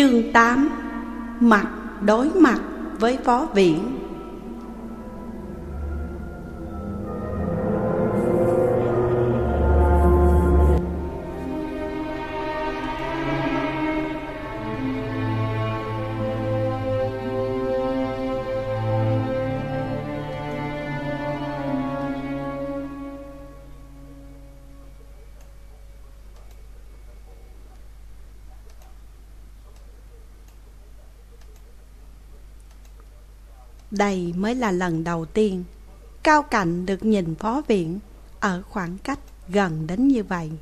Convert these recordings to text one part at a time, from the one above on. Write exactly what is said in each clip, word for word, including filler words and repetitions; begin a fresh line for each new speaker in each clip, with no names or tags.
Chương tám. Mặt đối mặt với Phó Viễn. Đây mới là lần đầu tiên Cao Cạnh được nhìn Phó Viễn ở khoảng cách gần đến như vậy.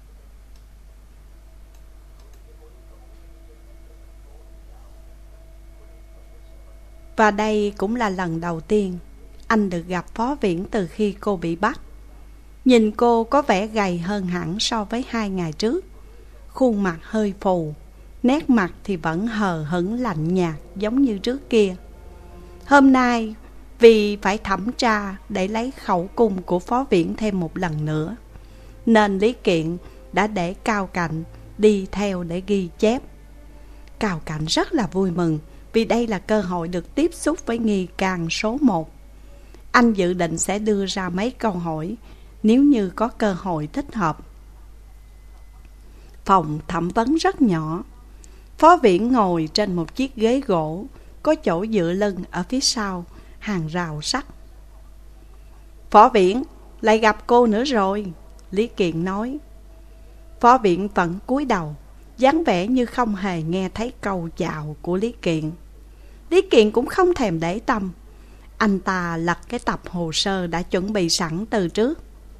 Và đây cũng là lần đầu tiên anh được gặp Phó Viễn từ khi cô bị bắt. Nhìn cô có vẻ gầy hơn hẳn so với hai ngày trước. Khuôn mặt hơi phù, nét mặt thì vẫn hờ hững lạnh nhạt giống như trước kia. Hôm nay vì phải thẩm tra để lấy khẩu cung của Phó Viễn thêm một lần nữa, nên Lý Kiện đã để Cao Cạnh đi theo để ghi chép. Cao Cạnh rất là vui mừng vì đây là cơ hội được tiếp xúc với nghi can số một. Anh dự định sẽ đưa ra mấy câu hỏi nếu như có cơ hội thích hợp. Phòng thẩm vấn rất nhỏ. Phó Viễn ngồi trên một chiếc ghế gỗ, có chỗ dựa lưng ở phía sau hàng rào sắt. Phó Viễn, lại gặp cô nữa rồi, Lý Kiện nói. Phó Viễn vẫn cúi đầu, dáng vẻ như không hề nghe thấy câu chào của Lý Kiện. Lý Kiện cũng không thèm để tâm. Anh ta lật cái tập hồ sơ đã chuẩn bị sẵn từ trước.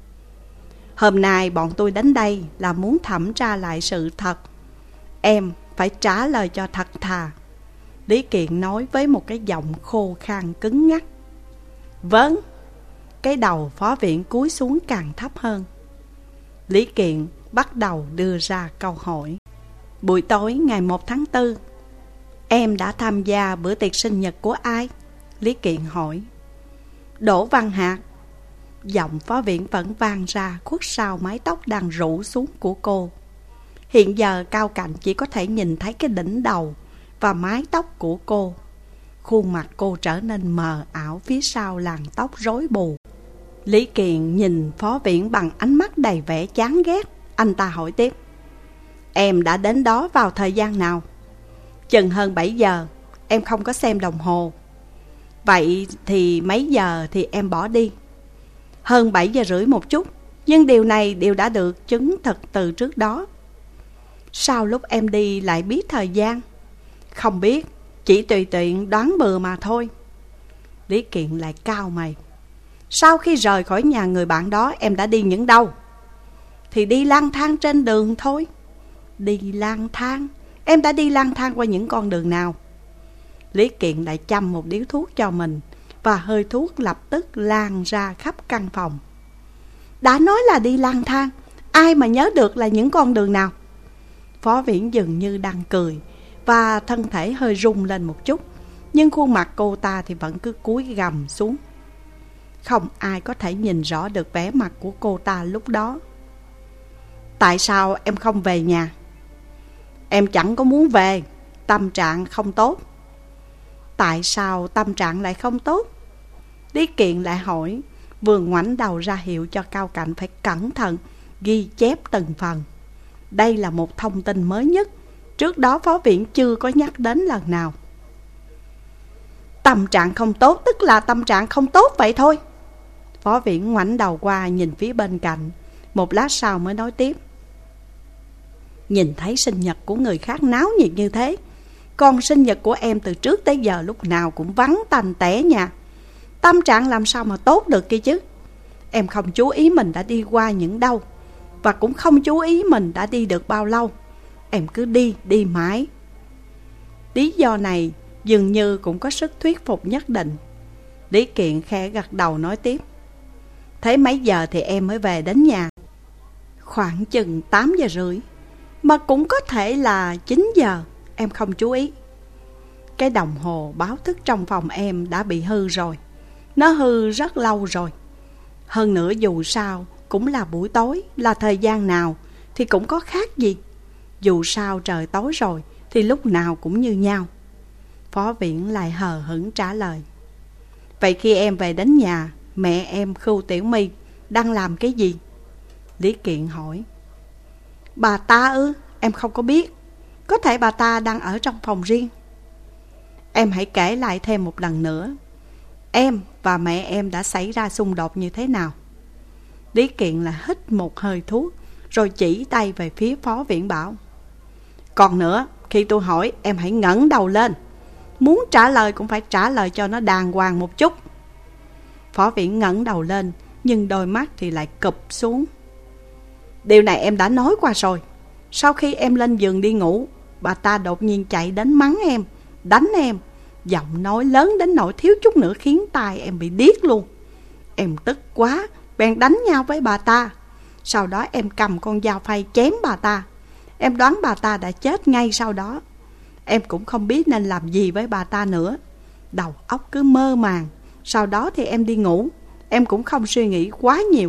Hôm nay bọn tôi đến đây là muốn thẩm tra lại sự thật. Em phải trả lời cho thật thà, Lý Kiện nói với một cái giọng khô khan cứng ngắc. Vâng. Cái đầu Phó Viễn cúi xuống càng thấp hơn. Lý Kiện bắt đầu đưa ra câu hỏi. Buổi tối ngày một tháng tư, em đã tham gia bữa tiệc sinh nhật của ai? Lý Kiện hỏi. Đỗ Văn Hạc. Giọng Phó Viễn vẫn vang ra khuất sau mái tóc đang rủ xuống của cô. Hiện giờ Cao Cạnh chỉ có thể nhìn thấy cái đỉnh đầu và mái tóc của cô. Khuôn mặt cô trở nên mờ ảo phía sau làn tóc rối bù. Lý Kiện nhìn Phó Viễn bằng ánh mắt đầy vẻ chán ghét. Anh ta hỏi tiếp. Em đã đến đó vào thời gian nào? Chừng hơn bảy giờ. Em không có xem đồng hồ. Vậy thì mấy giờ thì em bỏ đi? Hơn bảy giờ rưỡi một chút. Nhưng điều này đều đã được chứng thực từ trước đó. Sao lúc em đi lại biết thời gian? Không biết, chỉ tùy tiện đoán bừa mà thôi. Lý Kiện lại cau mày. Sau khi rời khỏi nhà người bạn đó, em đã đi những đâu? Thì đi lang thang trên đường thôi. Đi lang thang? Em đã đi lang thang qua những con đường nào? Lý Kiện lại châm một điếu thuốc cho mình, và hơi thuốc lập tức lan ra khắp căn phòng. Đã nói là đi lang thang, ai mà nhớ được là những con đường nào? Phó Viễn dường như đang cười, và thân thể hơi rung lên một chút, nhưng khuôn mặt cô ta thì vẫn cứ cúi gằm xuống. Không ai có thể nhìn rõ được vẻ mặt của cô ta lúc đó. Tại sao em không về nhà? Em chẳng có muốn về, tâm trạng không tốt. Tại sao tâm trạng lại không tốt? Lý Kiện lại hỏi, vừa ngoảnh đầu ra hiệu cho Cao Cạnh phải cẩn thận ghi chép từng phần. Đây là một thông tin mới nhất, trước đó Phó Viễn chưa có nhắc đến lần nào. Tâm trạng không tốt tức là tâm trạng không tốt vậy thôi. Phó Viễn ngoảnh đầu qua nhìn phía bên cạnh, một lát sau mới nói tiếp. Nhìn thấy sinh nhật của người khác náo nhiệt như thế, còn sinh nhật của em từ trước tới giờ lúc nào cũng vắng tanh tẻ nhà. Tâm trạng làm sao mà tốt được kia chứ? Em không chú ý mình đã đi qua những đâu, và cũng không chú ý mình đã đi được bao lâu. Em cứ đi, đi mãi. Lý do này dường như cũng có sức thuyết phục nhất định. Lý Kiện khẽ gật đầu nói tiếp. Thế mấy giờ thì em mới về đến nhà? Khoảng chừng tám giờ rưỡi. Mà cũng có thể là chín giờ, em không chú ý. Cái đồng hồ báo thức trong phòng em đã bị hư rồi. Nó hư rất lâu rồi. Hơn nữa dù sao cũng là buổi tối, là thời gian nào thì cũng có khác gì. Dù sao trời tối rồi thì lúc nào cũng như nhau. Phó Viễn lại hờ hững trả lời. Vậy khi em về đến nhà, mẹ em Khưu Tiểu My đang làm cái gì? Lý Kiện hỏi. Bà ta ư? Em không có biết. Có thể bà ta đang ở trong phòng riêng. Em hãy kể lại thêm một lần nữa. Em và mẹ em đã xảy ra xung đột như thế nào? Lý Kiện là hít một hơi thuốc, rồi chỉ tay về phía Phó Viễn bảo. Còn nữa, khi tôi hỏi em hãy ngẩng đầu lên. Muốn trả lời cũng phải trả lời cho nó đàng hoàng một chút. Phó Viễn ngẩng đầu lên, nhưng đôi mắt thì lại cụp xuống. Điều này em đã nói qua rồi. Sau khi em lên giường đi ngủ, bà ta đột nhiên chạy đến mắng em, đánh em. Giọng nói lớn đến nỗi thiếu chút nữa khiến tai em bị điếc luôn. Em tức quá, bèn đánh nhau với bà ta. Sau đó em cầm con dao phay chém bà ta. Em đoán bà ta đã chết ngay sau đó. Em cũng không biết nên làm gì với bà ta nữa. Đầu óc cứ mơ màng. Sau đó thì em đi ngủ. Em cũng không suy nghĩ quá nhiều.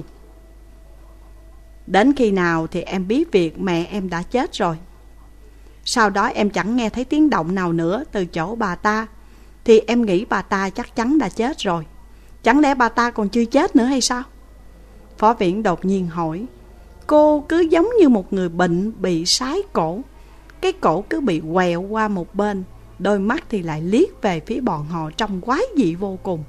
Đến khi nào thì em biết việc mẹ em đã chết rồi. Sau đó em chẳng nghe thấy tiếng động nào nữa từ chỗ bà ta, thì em nghĩ bà ta chắc chắn đã chết rồi. Chẳng lẽ bà ta còn chưa chết nữa hay sao? Phó Viễn đột nhiên hỏi. Cô cứ giống như một người bệnh bị sái cổ. Cái cổ cứ bị quẹo qua một bên, đôi mắt thì lại liếc về phía bọn họ trông quái dị vô cùng.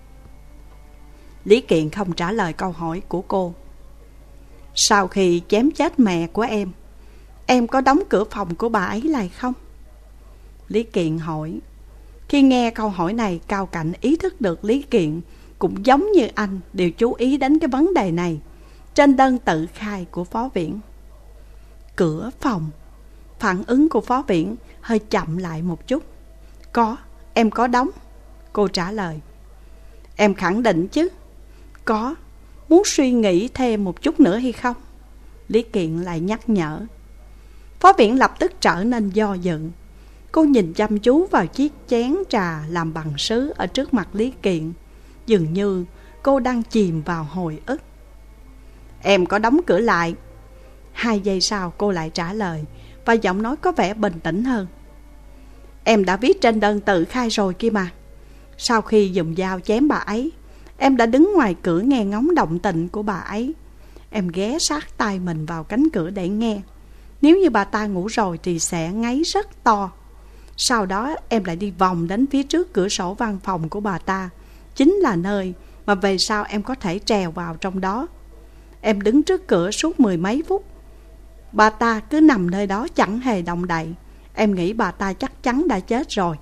Lý Kiện không trả lời câu hỏi của cô. Sau khi chém chết mẹ của em, em có đóng cửa phòng của bà ấy lại không? Lý Kiện hỏi. Khi nghe câu hỏi này, Cao Cảnh ý thức được Lý Kiện cũng giống như anh đều chú ý đến cái vấn đề này trên đơn tự khai của Phó Viễn. Cửa phòng. Phản ứng của Phó Viễn hơi chậm lại một chút. Có, em có đóng. Cô trả lời. Em khẳng định chứ? Có. Muốn suy nghĩ thêm một chút nữa hay không? Lý Kiện lại nhắc nhở. Phó Viễn lập tức trở nên do dự. Cô nhìn chăm chú vào chiếc chén trà làm bằng sứ ở trước mặt Lý Kiện. Dường như cô đang chìm vào hồi ức. Em có đóng cửa lại. Hai giây sau cô lại trả lời, và giọng nói có vẻ bình tĩnh hơn. Em đã viết trên đơn tự khai rồi kia mà. Sau khi dùng dao chém bà ấy, em đã đứng ngoài cửa nghe ngóng động tĩnh của bà ấy. Em ghé sát tai mình vào cánh cửa để nghe. Nếu như bà ta ngủ rồi thì sẽ ngáy rất to. Sau đó em lại đi vòng đến phía trước cửa sổ văn phòng của bà ta, chính là nơi mà về sau em có thể trèo vào trong đó. Em đứng trước cửa suốt mười mấy phút. Bà ta cứ nằm nơi đó chẳng hề động đậy. Em nghĩ bà ta chắc chắn đã chết rồi.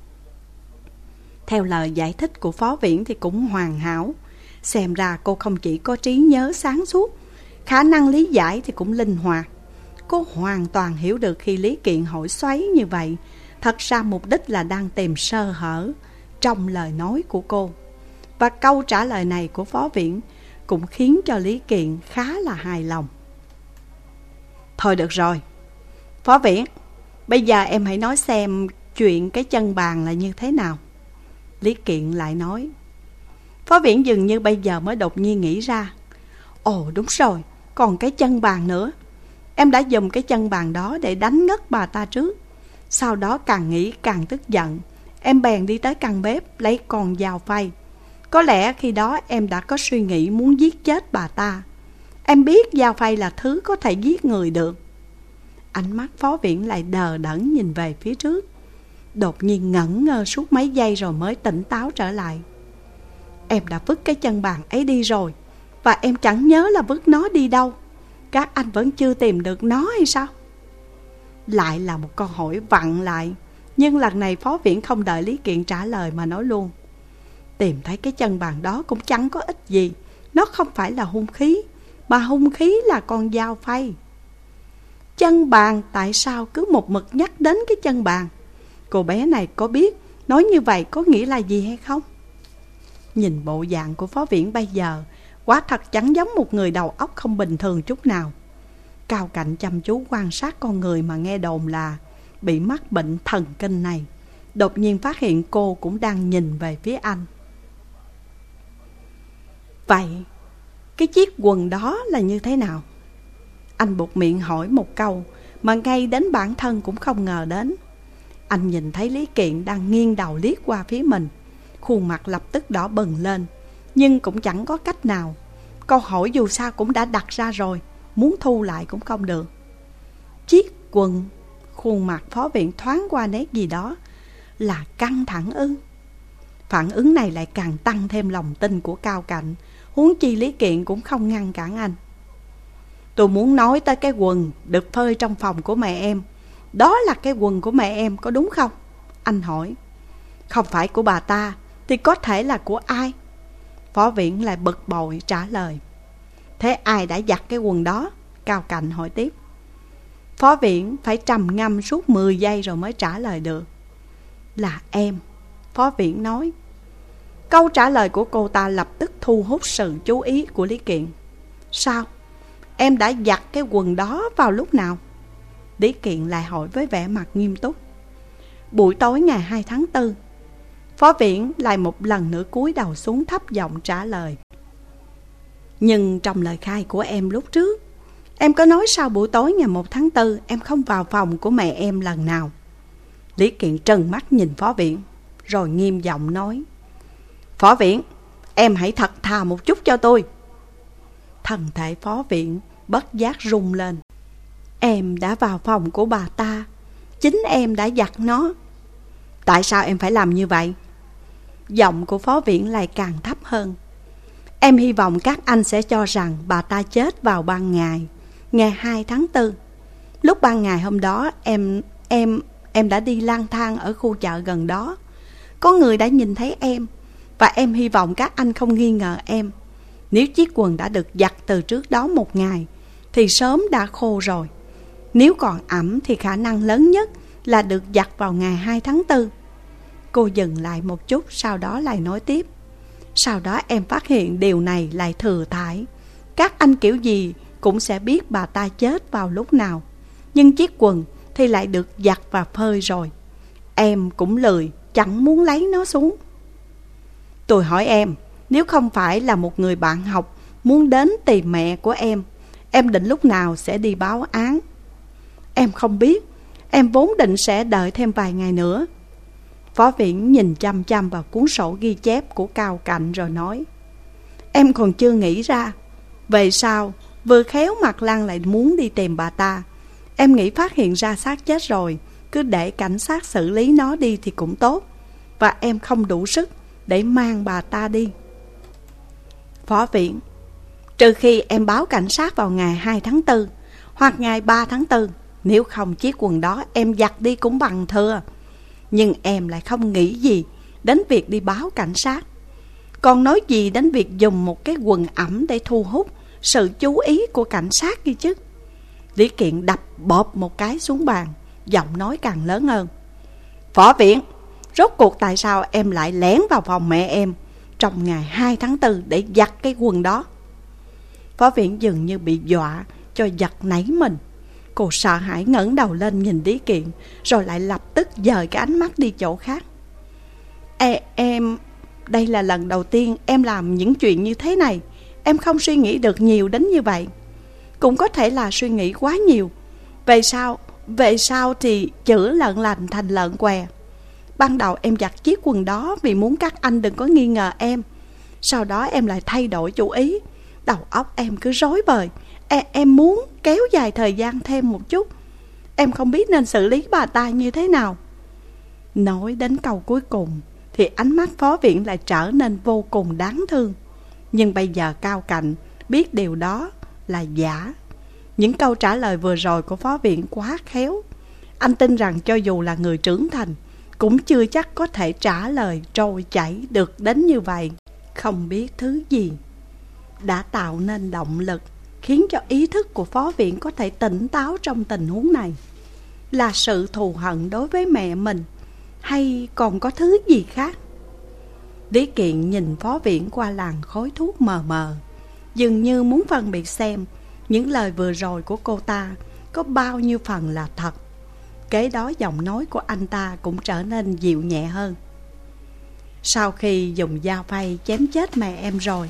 Theo lời giải thích của Phó Viễn thì cũng hoàn hảo. Xem ra cô không chỉ có trí nhớ sáng suốt, khả năng lý giải thì cũng linh hoạt. Cô hoàn toàn hiểu được khi Lý Kiện hỏi xoáy như vậy, thật ra mục đích là đang tìm sơ hở trong lời nói của cô. Và câu trả lời này của Phó Viễn cũng khiến cho Lý Kiện khá là hài lòng. Thôi được rồi, Phó Viễn, bây giờ em hãy nói xem chuyện cái chân bàn là như thế nào. Lý Kiện lại nói. Phó Viễn dường như bây giờ mới đột nhiên nghĩ ra. Ồ đúng rồi, còn cái chân bàn nữa. Em đã dùng cái chân bàn đó để đánh ngất bà ta trước. Sau đó càng nghĩ càng tức giận, em bèn đi tới căn bếp lấy con dao phay. Có lẽ khi đó em đã có suy nghĩ muốn giết chết bà ta. Em biết dao phay là thứ có thể giết người được. Ánh mắt Phó Viễn lại đờ đẫn nhìn về phía trước, đột nhiên ngẩn ngơ suốt mấy giây rồi mới tỉnh táo trở lại. Em đã vứt cái chân bàn ấy đi rồi, và em chẳng nhớ là vứt nó đi đâu. Các anh vẫn chưa tìm được nó hay sao? Lại là một câu hỏi vặn lại. Nhưng lần này Phó Viễn không đợi Lý Kiện trả lời mà nói luôn. Tìm thấy cái chân bàn đó cũng chẳng có ích gì. Nó không phải là hung khí, mà hung khí là con dao phay. Chân bàn, tại sao cứ một mực nhắc đến cái chân bàn? Cô bé này có biết nói như vậy có nghĩa là gì hay không? Nhìn bộ dạng của Phó Viễn bây giờ, quả thật chẳng giống một người đầu óc không bình thường chút nào. Cao Cảnh chăm chú quan sát con người mà nghe đồn là bị mắc bệnh thần kinh này, đột nhiên phát hiện cô cũng đang nhìn về phía anh. Vậy cái chiếc quần đó là như thế nào? Anh buột miệng hỏi một câu mà ngay đến bản thân cũng không ngờ đến. Anh nhìn thấy Lý Kiện đang nghiêng đầu liếc qua phía mình, khuôn mặt lập tức đỏ bừng lên, nhưng cũng chẳng có cách nào. Câu hỏi dù sao cũng đã đặt ra rồi, muốn thu lại cũng không được. Chiếc quần. Khuôn mặt phó viện thoáng qua nét gì đó. Là căng thẳng ư? Phản ứng này lại càng tăng thêm lòng tin của Cao Cạnh. Huống chi Lý Kiện cũng không ngăn cản anh. Tôi muốn nói tới cái quần được phơi trong phòng của mẹ em. Đó là cái quần của mẹ em, có đúng không? Anh hỏi. Không phải của bà ta thì có thể là của ai? Phó viện lại bực bội trả lời. Thế ai đã giặt cái quần đó? Cao Cạnh hỏi tiếp. Phó viện phải trầm ngâm suốt mười giây rồi mới trả lời được. Là em, Phó viện nói. Câu trả lời của cô ta lập tức thu hút sự chú ý của Lý Kiện. Sao? Em đã giặt cái quần đó vào lúc nào? Lý Kiện lại hỏi với vẻ mặt nghiêm túc. Buổi tối ngày hai tháng tư. Phó viện lại một lần nữa cúi đầu xuống thấp giọng trả lời. Nhưng trong lời khai của em lúc trước, em có nói sau buổi tối ngày một tháng tư em không vào phòng của mẹ em lần nào? Lý Kiện trừng mắt nhìn phó viện, rồi nghiêm giọng nói. Phó viện, em hãy thật thà một chút cho tôi. Thân thể phó viện bất giác rung lên. Em đã vào phòng của bà ta, chính em đã giặt nó. Tại sao em phải làm như vậy? Giọng của phó viện lại càng thấp hơn. Em hy vọng các anh sẽ cho rằng bà ta chết vào ban ngày, ngày hai tháng tư. Lúc ban ngày hôm đó em em em đã đi lang thang ở khu chợ gần đó. Có người đã nhìn thấy em, và em hy vọng các anh không nghi ngờ em. Nếu chiếc quần đã được giặt từ trước đó một ngày thì sớm đã khô rồi. Nếu còn ẩm thì khả năng lớn nhất là được giặt vào ngày hai tháng tư. Cô dừng lại một chút, sau đó lại nói tiếp. Sau đó em phát hiện điều này lại thừa thãi. Các anh kiểu gì cũng sẽ biết bà ta chết vào lúc nào, nhưng chiếc quần thì lại được giặt và phơi rồi. Em cũng lười, chẳng muốn lấy nó xuống. Tôi hỏi em, nếu không phải là một người bạn học muốn đến tìm mẹ của em, em định lúc nào sẽ đi báo án? Em không biết, em vốn định sẽ đợi thêm vài ngày nữa. Phó viện nhìn chăm chăm vào cuốn sổ ghi chép của Cao Cạnh rồi nói. Em còn chưa nghĩ ra. Về sau, vừa khéo Mặt Lăng lại muốn đi tìm bà ta. Em nghĩ phát hiện ra xác chết rồi, cứ để cảnh sát xử lý nó đi thì cũng tốt. Và em không đủ sức để mang bà ta đi. Phó viện, trừ khi em báo cảnh sát vào ngày hai tháng tư hoặc ngày ba tháng tư, nếu không chiếc quần đó em giặt đi cũng bằng thừa. Nhưng em lại không nghĩ gì đến việc đi báo cảnh sát, còn nói gì đến việc dùng một cái quần ẩm để thu hút sự chú ý của cảnh sát kia chứ. Lý Kiện đập bộp một cái xuống bàn, giọng nói càng lớn hơn. Phó viện, rốt cuộc tại sao em lại lén vào phòng mẹ em trong ngày hai tháng tư để giặt cái quần đó? Phó viện dường như bị dọa cho giật nảy mình. Cô sợ hãi ngẩng đầu lên nhìn Lý Kiện, rồi lại lập tức dời cái ánh mắt đi chỗ khác. Ê, em, đây là lần đầu tiên em làm những chuyện như thế này. Em không suy nghĩ được nhiều đến như vậy. Cũng có thể là suy nghĩ quá nhiều. Về sau, về sau thì chữa lợn lành thành lợn què. Ban đầu em giặt chiếc quần đó vì muốn các anh đừng có nghi ngờ em. Sau đó em lại thay đổi chủ ý. Đầu óc em cứ rối bời. E, em muốn kéo dài thời gian thêm một chút. Em không biết nên xử lý bà ta như thế nào. Nói đến câu cuối cùng thì ánh mắt phó viện lại trở nên vô cùng đáng thương. Nhưng bây giờ Cao Cạnh biết điều đó là giả. Những câu trả lời vừa rồi của phó viện quá khéo. Anh tin rằng cho dù là người trưởng thành cũng chưa chắc có thể trả lời trôi chảy được đến như vậy. Không biết thứ gì đã tạo nên động lực khiến cho ý thức của phó viện có thể tỉnh táo trong tình huống này. Là sự thù hận đối với mẹ mình, hay còn có thứ gì khác? Lý Kiện nhìn phó viện qua làn khói thuốc mờ mờ, dường như muốn phân biệt xem những lời vừa rồi của cô ta có bao nhiêu phần là thật. Kế đó giọng nói của anh ta cũng trở nên dịu nhẹ hơn. Sau khi dùng dao phay chém chết mẹ em rồi,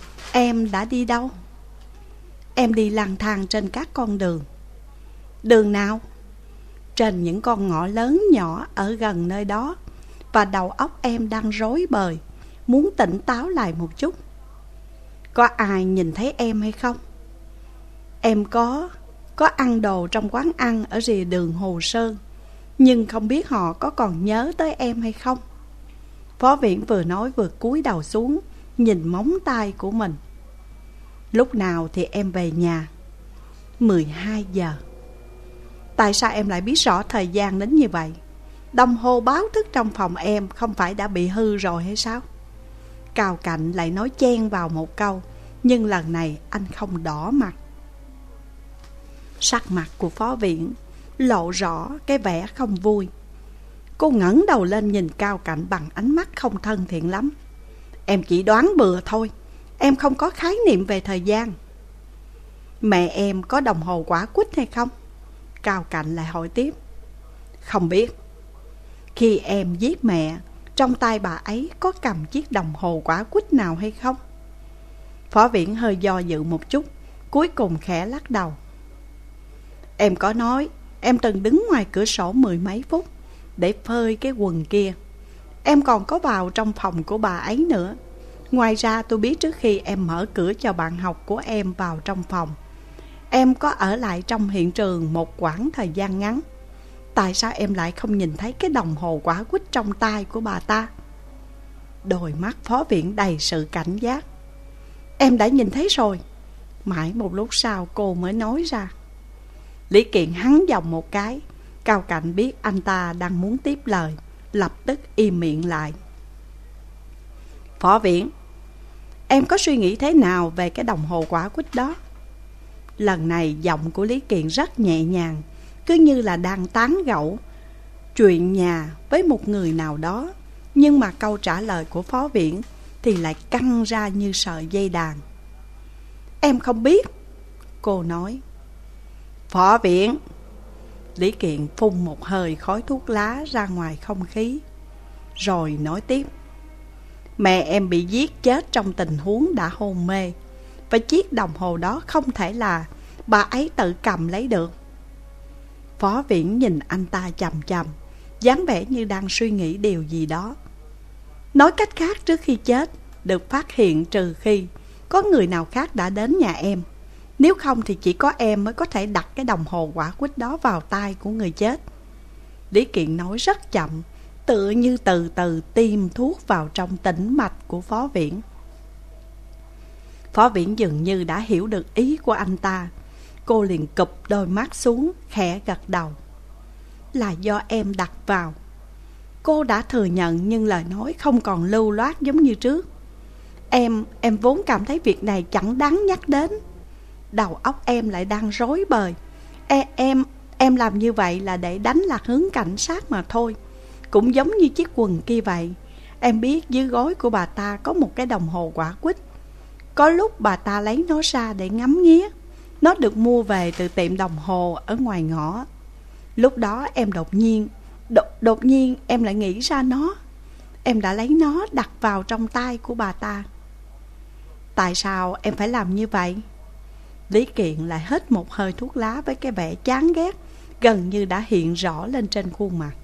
em đã đi đâu? Em đi lang thang trên các con đường. Đường nào? trên những con ngõ lớn nhỏ ở gần nơi đó, và đầu óc em đang rối bời, muốn tỉnh táo lại một chút. Có ai nhìn thấy em hay không? Em có Có ăn đồ trong quán ăn ở rìa đường Hồ Sơn, nhưng không biết họ có còn nhớ tới em hay không. Phó Viễn vừa nói vừa cúi đầu xuống, nhìn móng tay của mình. Lúc nào thì em về nhà? mười hai giờ. Tại sao em lại biết rõ thời gian đến như vậy? Đồng hồ báo thức trong phòng em không phải đã bị hư rồi hay sao? Cao Cạnh lại nói chen vào một câu, nhưng lần này anh không đỏ mặt. Sắc mặt của Phó Viễn lộ rõ cái vẻ không vui. Cô ngẩng đầu lên nhìn Cao Cạnh bằng ánh mắt không thân thiện lắm. Em chỉ đoán bừa thôi, em không có khái niệm về thời gian. Mẹ em có đồng hồ quả quýt hay không? Cao Cạnh lại hỏi tiếp. Không biết. Khi em giết mẹ, trong tay bà ấy có cầm chiếc đồng hồ quả quýt nào hay không? Phó Viễn hơi do dự một chút, cuối cùng khẽ lắc đầu. Em có nói em từng đứng ngoài cửa sổ mười mấy phút để phơi cái quần kia. Em còn có vào trong phòng của bà ấy nữa. Ngoài ra tôi biết trước khi em mở cửa cho bạn học của em vào trong phòng, em có ở lại trong hiện trường một quãng thời gian ngắn. Tại sao em lại không nhìn thấy cái đồng hồ quả quýt trong tay của bà ta? Đôi mắt Phó Viễn đầy sự cảnh giác. Em đã nhìn thấy rồi. Mãi một lúc sau cô mới nói ra. Lý Kiện hắn giọng một cái. Cao Cạnh biết anh ta đang muốn tiếp lời, lập tức im miệng lại. Phó Viễn, em có suy nghĩ thế nào về cái đồng hồ quả quýt đó? Lần này giọng của Lý Kiện rất nhẹ nhàng, cứ như là đang tán gẫu chuyện nhà với một người nào đó. Nhưng mà câu trả lời của Phó Viễn thì lại căng ra như sợi dây đàn. Em không biết, cô nói. Phó Viễn. Lý Kiện phun một hơi khói thuốc lá ra ngoài không khí, rồi nói tiếp. Mẹ em bị giết chết trong tình huống đã hôn mê, và chiếc đồng hồ đó không thể là bà ấy tự cầm lấy được. Phó Viễn nhìn anh ta chằm chằm, dáng vẻ như đang suy nghĩ điều gì đó. Nói cách khác, trước khi chết được phát hiện trừ khi có người nào khác đã đến nhà em. Nếu không thì chỉ có em mới có thể đặt cái đồng hồ quả quýt đó vào tay của người chết. Lý Kiện nói rất chậm, tựa như từ từ tiêm thuốc vào trong tĩnh mạch của Phó Viễn. Phó Viễn dường như đã hiểu được ý của anh ta. Cô liền cụp đôi mắt xuống, khẽ gật đầu. Là do em đặt vào. Cô đã thừa nhận, nhưng lời nói không còn lưu loát giống như trước. Em, em vốn cảm thấy việc này chẳng đáng nhắc đến. Đầu óc em lại đang rối bời. e, Em, em làm như vậy là để đánh lạc hướng cảnh sát mà thôi. Cũng giống như chiếc quần kia vậy. Em biết dưới gối của bà ta có một cái đồng hồ quả quýt. Có lúc bà ta lấy nó ra để ngắm nghía. Nó được mua về từ tiệm đồng hồ ở ngoài ngõ. Lúc đó em đột nhiên đột, đột nhiên em lại nghĩ ra nó. Em đã lấy nó đặt vào trong tay của bà ta. Tại sao em phải làm như vậy? Lý Kiện lại hít một hơi thuốc lá với cái vẻ chán ghét gần như đã hiện rõ lên trên khuôn mặt.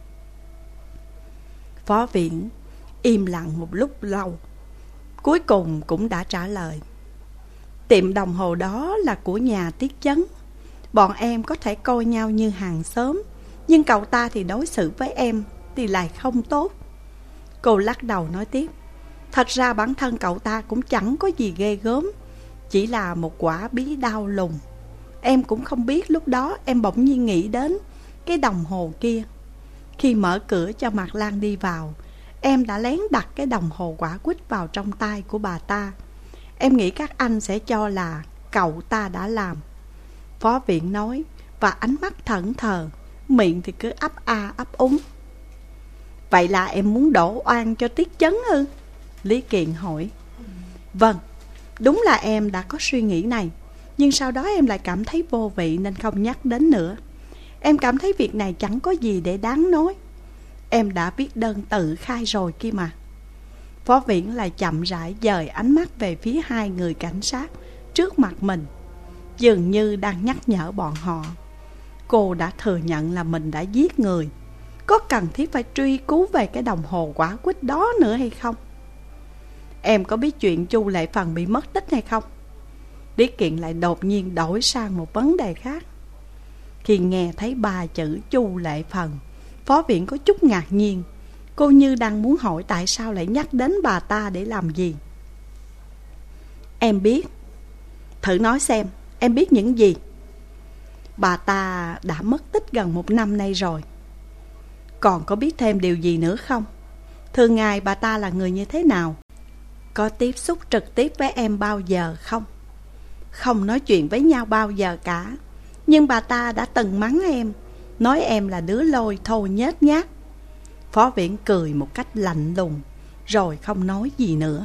Phó Viễn im lặng một lúc lâu, cuối cùng cũng đã trả lời. Tiệm đồng hồ đó là của nhà Tiết Chấn. Bọn em có thể coi nhau như hàng xóm, nhưng cậu ta thì đối xử với em thì lại không tốt. Cô lắc đầu nói tiếp. Thật ra bản thân cậu ta cũng chẳng có gì ghê gớm, chỉ là một quả bí đao lùng. Em cũng không biết lúc đó em bỗng nhiên nghĩ đến cái đồng hồ kia. Khi mở cửa cho Mạc Lan đi vào, em đã lén đặt cái đồng hồ quả quýt vào trong tay của bà ta. Em nghĩ các anh sẽ cho là cậu ta đã làm. Phó Viễn nói, và ánh mắt thẫn thờ, miệng thì cứ ấp a ấp úng. Vậy là em muốn đổ oan cho Tiết Chấn ư? Lý Kiện hỏi. Vâng, đúng là em đã có suy nghĩ này, nhưng sau đó em lại cảm thấy vô vị nên không nhắc đến nữa. Em cảm thấy việc này chẳng có gì để đáng nói. Em đã viết đơn tự khai rồi kia mà. Phó Viễn lại chậm rãi dời ánh mắt về phía hai người cảnh sát trước mặt mình, dường như đang nhắc nhở bọn họ. Cô đã thừa nhận là mình đã giết người. Có cần thiết phải truy cứu về cái đồng hồ quả quýt đó nữa hay không? Em có biết chuyện Chu Lệ Phần bị mất tích hay không? Lý Kiện lại đột nhiên đổi sang một vấn đề khác. Khi nghe thấy ba chữ Chu Lệ Phần, phó viện có chút ngạc nhiên. Cô như đang muốn hỏi tại sao lại nhắc đến bà ta để làm gì. Em biết. Thử nói xem, em biết những gì? Bà ta đã mất tích gần một năm nay rồi. Còn có biết thêm điều gì nữa không? Thường ngày bà ta là người như thế nào? Có tiếp xúc trực tiếp với em bao giờ không? Không nói chuyện với nhau bao giờ cả. Nhưng bà ta đã từng mắng em, nói em là đứa lôi thôi nhếch nhác. Phó viện cười một cách lạnh lùng, rồi không nói gì nữa.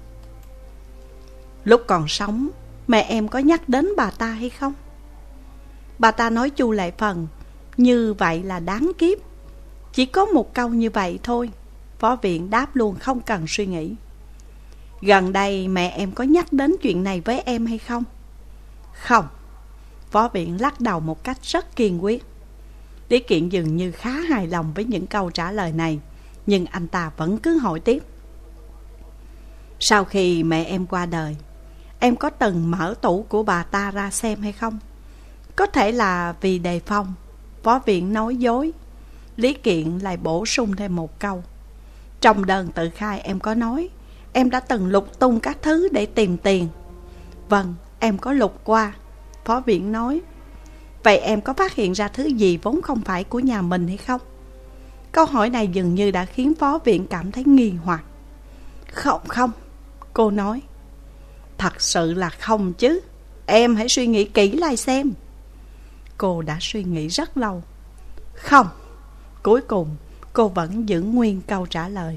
Lúc còn sống, mẹ em có nhắc đến bà ta hay không? Bà ta nói Chu Lệ Phần như vậy là đáng kiếp. Chỉ có một câu như vậy thôi. Phó viện đáp luôn không cần suy nghĩ. Gần đây mẹ em có nhắc đến chuyện này với em hay không? Không. Phó viện lắc đầu một cách rất kiên quyết. Lý Kiện dường như khá hài lòng với những câu trả lời này, nhưng anh ta vẫn cứ hỏi tiếp. Sau khi mẹ em qua đời, em có từng mở tủ của bà ta ra xem hay không? Có thể là vì đề phòng. Phó viện nói dối. Lý Kiện lại bổ sung thêm một câu. Trong đơn tự khai em có nói em đã từng lục tung các thứ để tìm tiền. Vâng, em có lục qua. Phó viện nói. Vậy em có phát hiện ra thứ gì vốn không phải của nhà mình hay không? Câu hỏi này dường như đã khiến phó viện cảm thấy nghi hoặc. Không không, cô nói. Thật sự là không chứ. Em hãy suy nghĩ kỹ lại xem. Cô đã suy nghĩ rất lâu. Không. Cuối cùng cô vẫn giữ nguyên câu trả lời.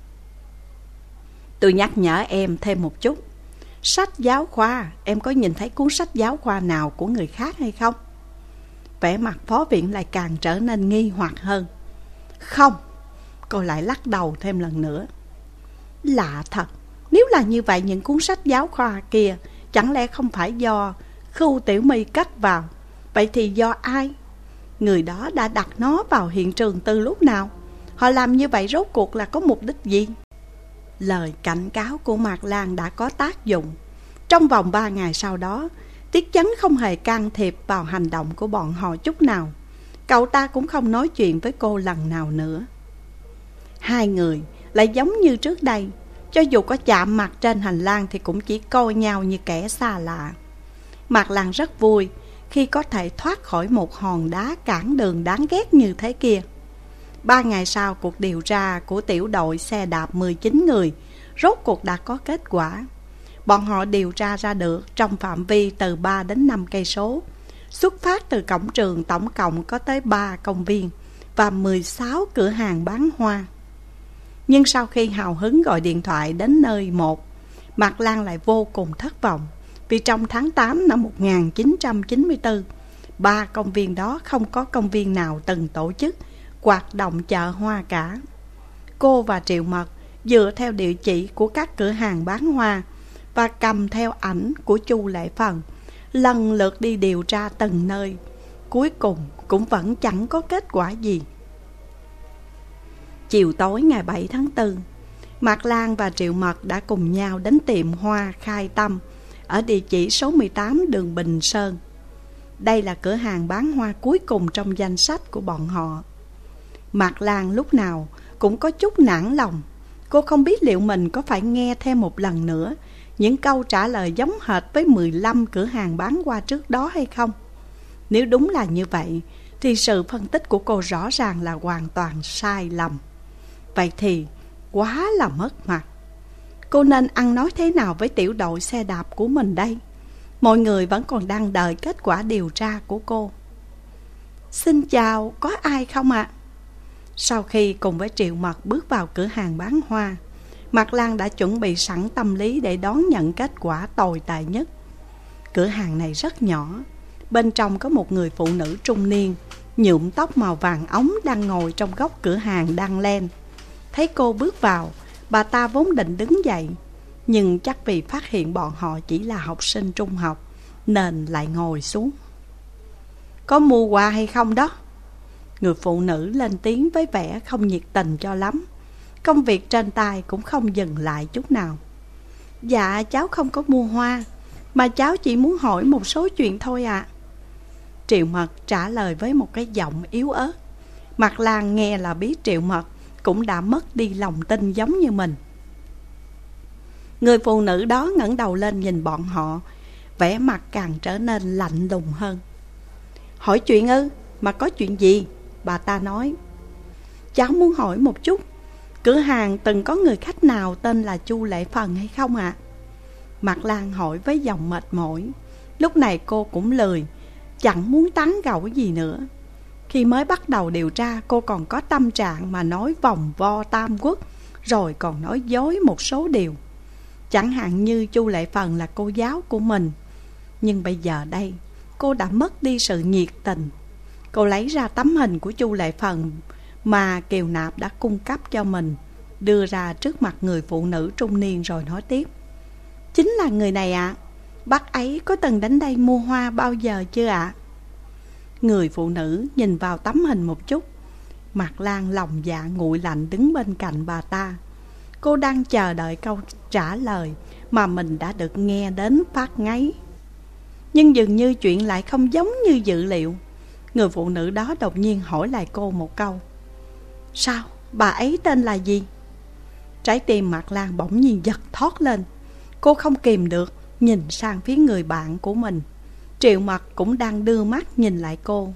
Tôi nhắc nhở em thêm một chút. Sách giáo khoa, em có nhìn thấy cuốn sách giáo khoa nào của người khác hay không? Vẻ mặt phó viện lại càng trở nên nghi hoặc hơn. Không. Cô lại lắc đầu thêm lần nữa. Lạ thật. Nếu là như vậy, những cuốn sách giáo khoa kia chẳng lẽ không phải do Khưu Tiểu My cất vào? Vậy thì do ai? Người đó đã đặt nó vào hiện trường từ lúc nào? Họ làm như vậy rốt cuộc là có mục đích gì? Lời cảnh cáo của Mạc Lan đã có tác dụng. Trong vòng ba ngày sau đó, Tiết Chấn không hề can thiệp vào hành động của bọn họ chút nào. Cậu ta cũng không nói chuyện với cô lần nào nữa. Hai người lại giống như trước đây. Cho dù có chạm mặt trên hành lang thì cũng chỉ coi nhau như kẻ xa lạ. Mạc Lan rất vui khi có thể thoát khỏi một hòn đá cản đường đáng ghét như thế kia. Ba ngày sau, cuộc điều tra của tiểu đội xe đạp mười chín người rốt cuộc đã có kết quả. Bọn họ điều tra ra được trong phạm vi từ ba đến năm cây số, xuất phát từ cổng trường tổng cộng có tới ba công viên và mười sáu cửa hàng bán hoa. Nhưng sau khi hào hứng gọi điện thoại đến nơi một, Mạc Lan lại vô cùng thất vọng. Vì trong tháng tám năm một nghìn chín trăm chín mươi tư, ba công viên đó không có công viên nào từng tổ chức hoạt động chợ hoa cả. Cô và Triệu Mật dựa theo địa chỉ của các cửa hàng bán hoa và cầm theo ảnh của Chu Lệ Phần, lần lượt đi điều tra từng nơi. Cuối cùng cũng vẫn chẳng có kết quả gì. Chiều tối ngày bảy tháng tư, Mạc Lan và Triệu Mật đã cùng nhau đến tiệm hoa Khai Tâm ở địa chỉ số mười tám đường Bình Sơn. Đây là cửa hàng bán hoa cuối cùng trong danh sách của bọn họ. Mạc Lan lúc nào cũng có chút nản lòng. Cô không biết liệu mình có phải nghe thêm một lần nữa những câu trả lời giống hệt với mười lăm cửa hàng bán hoa trước đó hay không. Nếu đúng là như vậy thì sự phân tích của cô rõ ràng là hoàn toàn sai lầm. Vậy thì quá là mất mặt. Cô nên ăn nói thế nào với tiểu đội xe đạp của mình đây? Mọi người vẫn còn đang đợi kết quả điều tra của cô. Xin chào, có ai không ạ? À? Sau khi cùng với Triệu Mật bước vào cửa hàng bán hoa, Mạc Lan đã chuẩn bị sẵn tâm lý để đón nhận kết quả tồi tệ nhất. Cửa hàng này rất nhỏ. Bên trong có một người phụ nữ trung niên, nhuộm tóc màu vàng óng đang ngồi trong góc cửa hàng đan len. Thấy cô bước vào, bà ta vốn định đứng dậy, nhưng chắc vì phát hiện bọn họ chỉ là học sinh trung học nên lại ngồi xuống. có mua quà hay không đó? Người phụ nữ lên tiếng với vẻ không nhiệt tình cho lắm. Công việc trên tay cũng không dừng lại chút nào. Dạ cháu không có mua hoa, mà cháu chỉ muốn hỏi một số chuyện thôi ạ. À. Triệu Mật trả lời với một cái giọng yếu ớt. Mặt Lan nghe là biết Triệu Mật cũng đã mất đi lòng tin giống như mình. Người phụ nữ đó ngẩng đầu lên nhìn bọn họ, vẻ mặt càng trở nên lạnh lùng hơn. Hỏi chuyện ư? Mà có chuyện gì? Bà ta nói. Cháu muốn hỏi một chút, cửa hàng từng có người khách nào tên là Chu Lệ Phần hay không ạ? À? Mặt Lan hỏi với giọng mệt mỏi. Lúc này cô cũng lười, chẳng muốn tán gẫu gì nữa. Khi mới bắt đầu điều tra, cô còn có tâm trạng mà nói vòng vo tam quốc, rồi còn nói dối một số điều. Chẳng hạn như Chu Lệ Phần là cô giáo của mình. Nhưng bây giờ đây, cô đã mất đi sự nhiệt tình. Cô lấy ra tấm hình của Chu Lệ Phần mà Kiều Nạp đã cung cấp cho mình, đưa ra trước mặt người phụ nữ trung niên rồi nói tiếp. Chính là người này ạ. À. Bác ấy có từng đến đây mua hoa bao giờ chưa ạ? À? Người phụ nữ nhìn vào tấm hình một chút. Mặt Lan lòng dạ nguội lạnh đứng bên cạnh bà ta. Cô đang chờ đợi câu trả lời mà mình đã được nghe đến phát ngấy. Nhưng dường như chuyện lại không giống như dự liệu. Người phụ nữ đó đột nhiên hỏi lại cô một câu. Sao? Bà ấy tên là gì? Trái tim Mặt Lan bỗng nhiên giật thót lên. Cô không kìm được nhìn sang phía người bạn của mình. Triệu Mật cũng đang đưa mắt nhìn lại cô.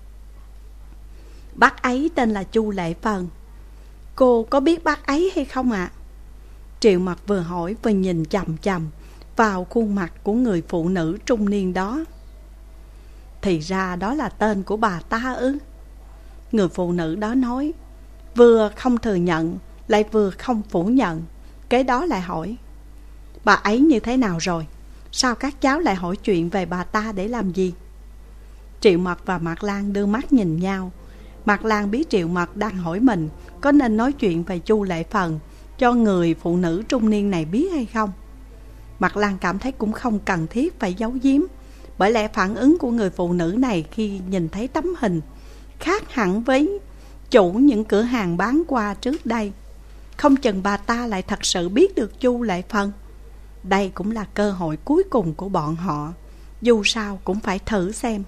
Bác ấy tên là Chu Lệ Phần. Cô có biết bác ấy hay không ạ? À? Triệu Mật vừa hỏi vừa nhìn chằm chằm vào khuôn mặt của người phụ nữ trung niên đó. Thì ra đó là tên của bà ta ư? Người phụ nữ đó nói, vừa không thừa nhận lại vừa không phủ nhận. Kế đó lại hỏi, bà ấy như thế nào rồi? Sao các cháu lại hỏi chuyện về bà ta để làm gì? Triệu Mật và Mặt Lan đưa mắt nhìn nhau. Mặt Lan biết Triệu Mật đang hỏi mình có nên nói chuyện về Chu Lệ Phần cho người phụ nữ trung niên này biết hay không. Mặt Lan cảm thấy cũng không cần thiết phải giấu giếm, bởi lẽ phản ứng của người phụ nữ này khi nhìn thấy tấm hình khác hẳn với chủ những cửa hàng bán qua trước đây. Không chừng bà ta lại thật sự biết được Chu Lệ Phần. Đây cũng là cơ hội cuối cùng của bọn họ. Dù sao cũng phải thử xem.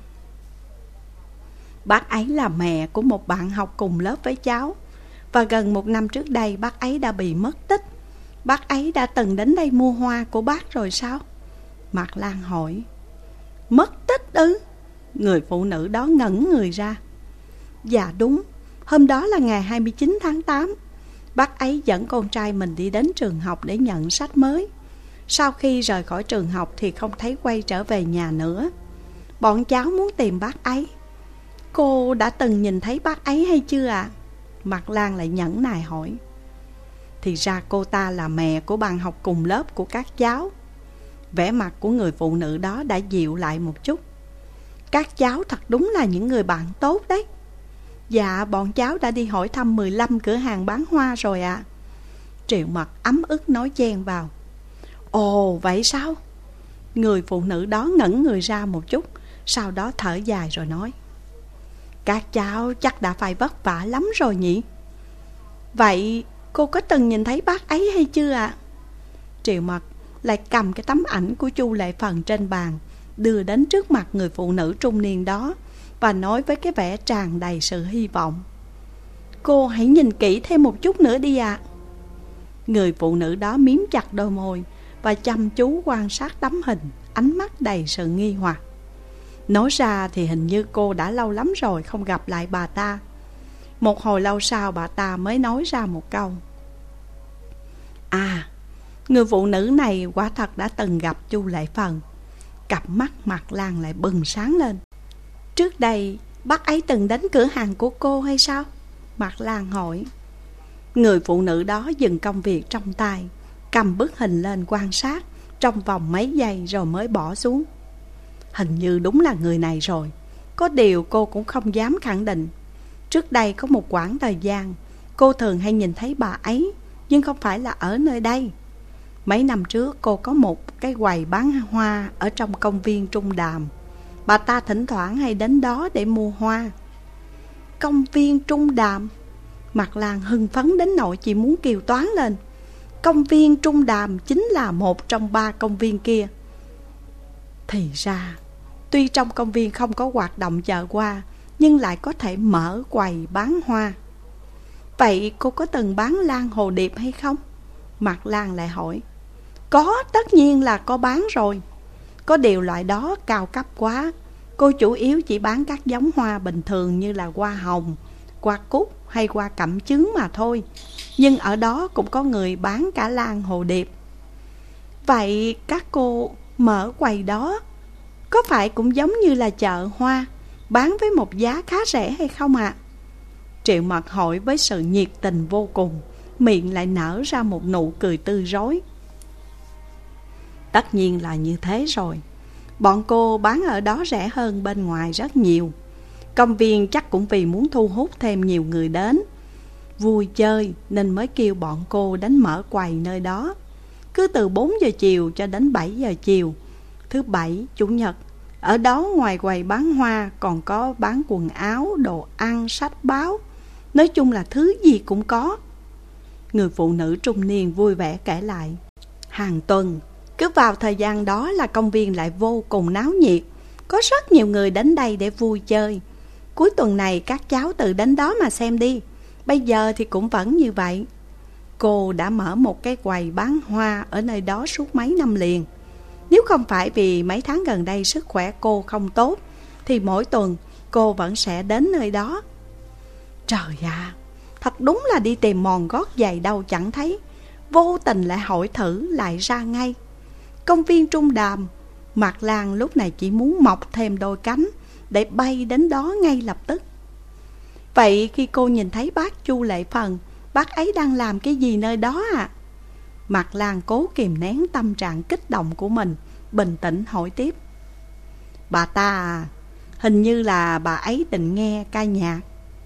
Bác ấy là mẹ của một bạn học cùng lớp với cháu, và gần một năm trước đây bác ấy đã bị mất tích. Bác ấy đã từng đến đây mua hoa của bác rồi sao? Mặt Lan hỏi. Mất tích ư? Người phụ nữ đó ngẩn người ra. Dạ đúng, hôm đó là ngày hai mươi chín tháng tám. Bác ấy dẫn con trai mình đi đến trường học để nhận sách mới. Sau khi rời khỏi trường học thì không thấy quay trở về nhà nữa. Bọn cháu muốn tìm bác ấy. Cô đã từng nhìn thấy bác ấy hay chưa ạ? À? Mặt Lan lại nhẫn nại hỏi. Thì ra cô ta là mẹ của bạn học cùng lớp của các cháu. Vẻ mặt của người phụ nữ đó đã dịu lại một chút. Các cháu thật đúng là những người bạn tốt đấy. Dạ, bọn cháu đã đi hỏi thăm mười lăm cửa hàng bán hoa rồi ạ. À. Triệu Mật ấm ức nói chen vào. Ồ, vậy sao? Người phụ nữ đó ngẩn người ra một chút, sau đó thở dài rồi nói. Các cháu chắc đã phải vất vả lắm rồi nhỉ? Vậy cô có từng nhìn thấy bác ấy hay chưa ạ? À? Triệu Mật lại cầm cái tấm ảnh của Chu Lệ Phần trên bàn, đưa đến trước mặt người phụ nữ trung niên đó và nói với cái vẻ tràn đầy sự hy vọng. Cô hãy nhìn kỹ thêm một chút nữa đi ạ. À. Người phụ nữ đó miếm chặt đôi môi và chăm chú quan sát tấm hình, ánh mắt đầy sự nghi hoặc. Nói ra thì hình như cô đã lâu lắm rồi không gặp lại bà ta. Một hồi lâu sau bà ta mới nói ra một câu. À, người phụ nữ này quả thật đã từng gặp Chu Lệ Phần. Cặp mắt Mặt Lan lại bừng sáng lên. Trước đây bác ấy từng đến cửa hàng của cô hay sao? Mặt Lan hỏi. Người phụ nữ đó dừng công việc trong tay, cầm bức hình lên quan sát trong vòng mấy giây rồi mới bỏ xuống. Hình như đúng là người này rồi. Có điều cô cũng không dám khẳng định. Trước đây có một quãng thời gian cô thường hay nhìn thấy bà ấy, nhưng không phải là ở nơi đây. Mấy năm trước cô có một cái quầy bán hoa ở trong công viên Trung Đàm. Bà ta thỉnh thoảng hay đến đó để mua hoa. Công viên Trung Đàm. Mặt Lan hưng phấn đến nỗi chỉ muốn kêu toán lên. Công viên Trung Đàm chính là một trong ba công viên kia. Thì ra, tuy trong công viên không có hoạt động chợ hoa, nhưng lại có thể mở quầy bán hoa. Vậy cô có từng bán lan hồ điệp hay không? Mặt Lan lại hỏi. Có, tất nhiên là có bán rồi. Có điều loại đó cao cấp quá. Cô chủ yếu chỉ bán các giống hoa bình thường như là hoa hồng, hoa cúc hay hoa cẩm chướng mà thôi. Nhưng ở đó cũng có người bán cả lan hồ điệp. Vậy các cô mở quầy đó có phải cũng giống như là chợ hoa, bán với một giá khá rẻ hay không ạ? À? Triệu Mật hỏi với sự nhiệt tình vô cùng, miệng lại nở ra một nụ cười tươi rói. Tất nhiên là như thế rồi. Bọn cô bán ở đó rẻ hơn bên ngoài rất nhiều. Công viên chắc cũng vì muốn thu hút thêm nhiều người đến vui chơi nên mới kêu bọn cô đến mở quầy nơi đó. Cứ từ bốn giờ chiều cho đến bảy giờ chiều, thứ bảy, chủ nhật, ở đó ngoài quầy bán hoa còn có bán quần áo, đồ ăn, sách báo. Nói chung là thứ gì cũng có. Người phụ nữ trung niên vui vẻ kể lại. Hàng tuần, cứ vào thời gian đó là công viên lại vô cùng náo nhiệt. Có rất nhiều người đến đây để vui chơi. Cuối tuần này các cháu tự đến đó mà xem đi. Bây giờ thì cũng vẫn như vậy. Cô đã mở một cái quầy bán hoa ở nơi đó suốt mấy năm liền. Nếu không phải vì mấy tháng gần đây sức khỏe cô không tốt, thì mỗi tuần cô vẫn sẽ đến nơi đó. Trời ạ, thật đúng là đi tìm mòn gót giày đâu chẳng thấy. Vô tình lại hỏi thử lại ra ngay. Công viên Trung Đàm. Mặt Lan lúc này chỉ muốn mọc thêm đôi cánh để bay đến đó ngay lập tức. Vậy khi cô nhìn thấy bác Chu Lệ Phần, bác ấy đang làm cái gì nơi đó à? Mặt Lan cố kìm nén tâm trạng kích động của mình, bình tĩnh hỏi tiếp. Bà ta à, hình như là bà ấy định nghe ca nhạc.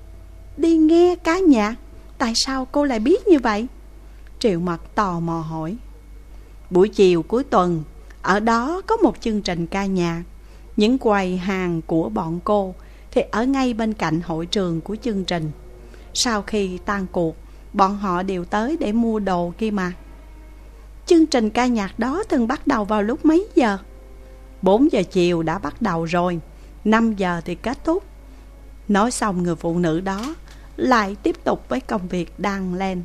Đi nghe ca nhạc? Tại sao cô lại biết như vậy? Triệu Mật tò mò hỏi. Buổi chiều cuối tuần, ở đó có một chương trình ca nhạc. Những quầy hàng của bọn cô thì ở ngay bên cạnh hội trường của chương trình. Sau khi tan cuộc, bọn họ đều tới để mua đồ kia mà. Chương trình ca nhạc đó thường bắt đầu vào lúc mấy giờ? Bốn giờ chiều đã bắt đầu rồi, năm giờ thì kết thúc. Nói xong người phụ nữ đó lại tiếp tục với công việc đang lên.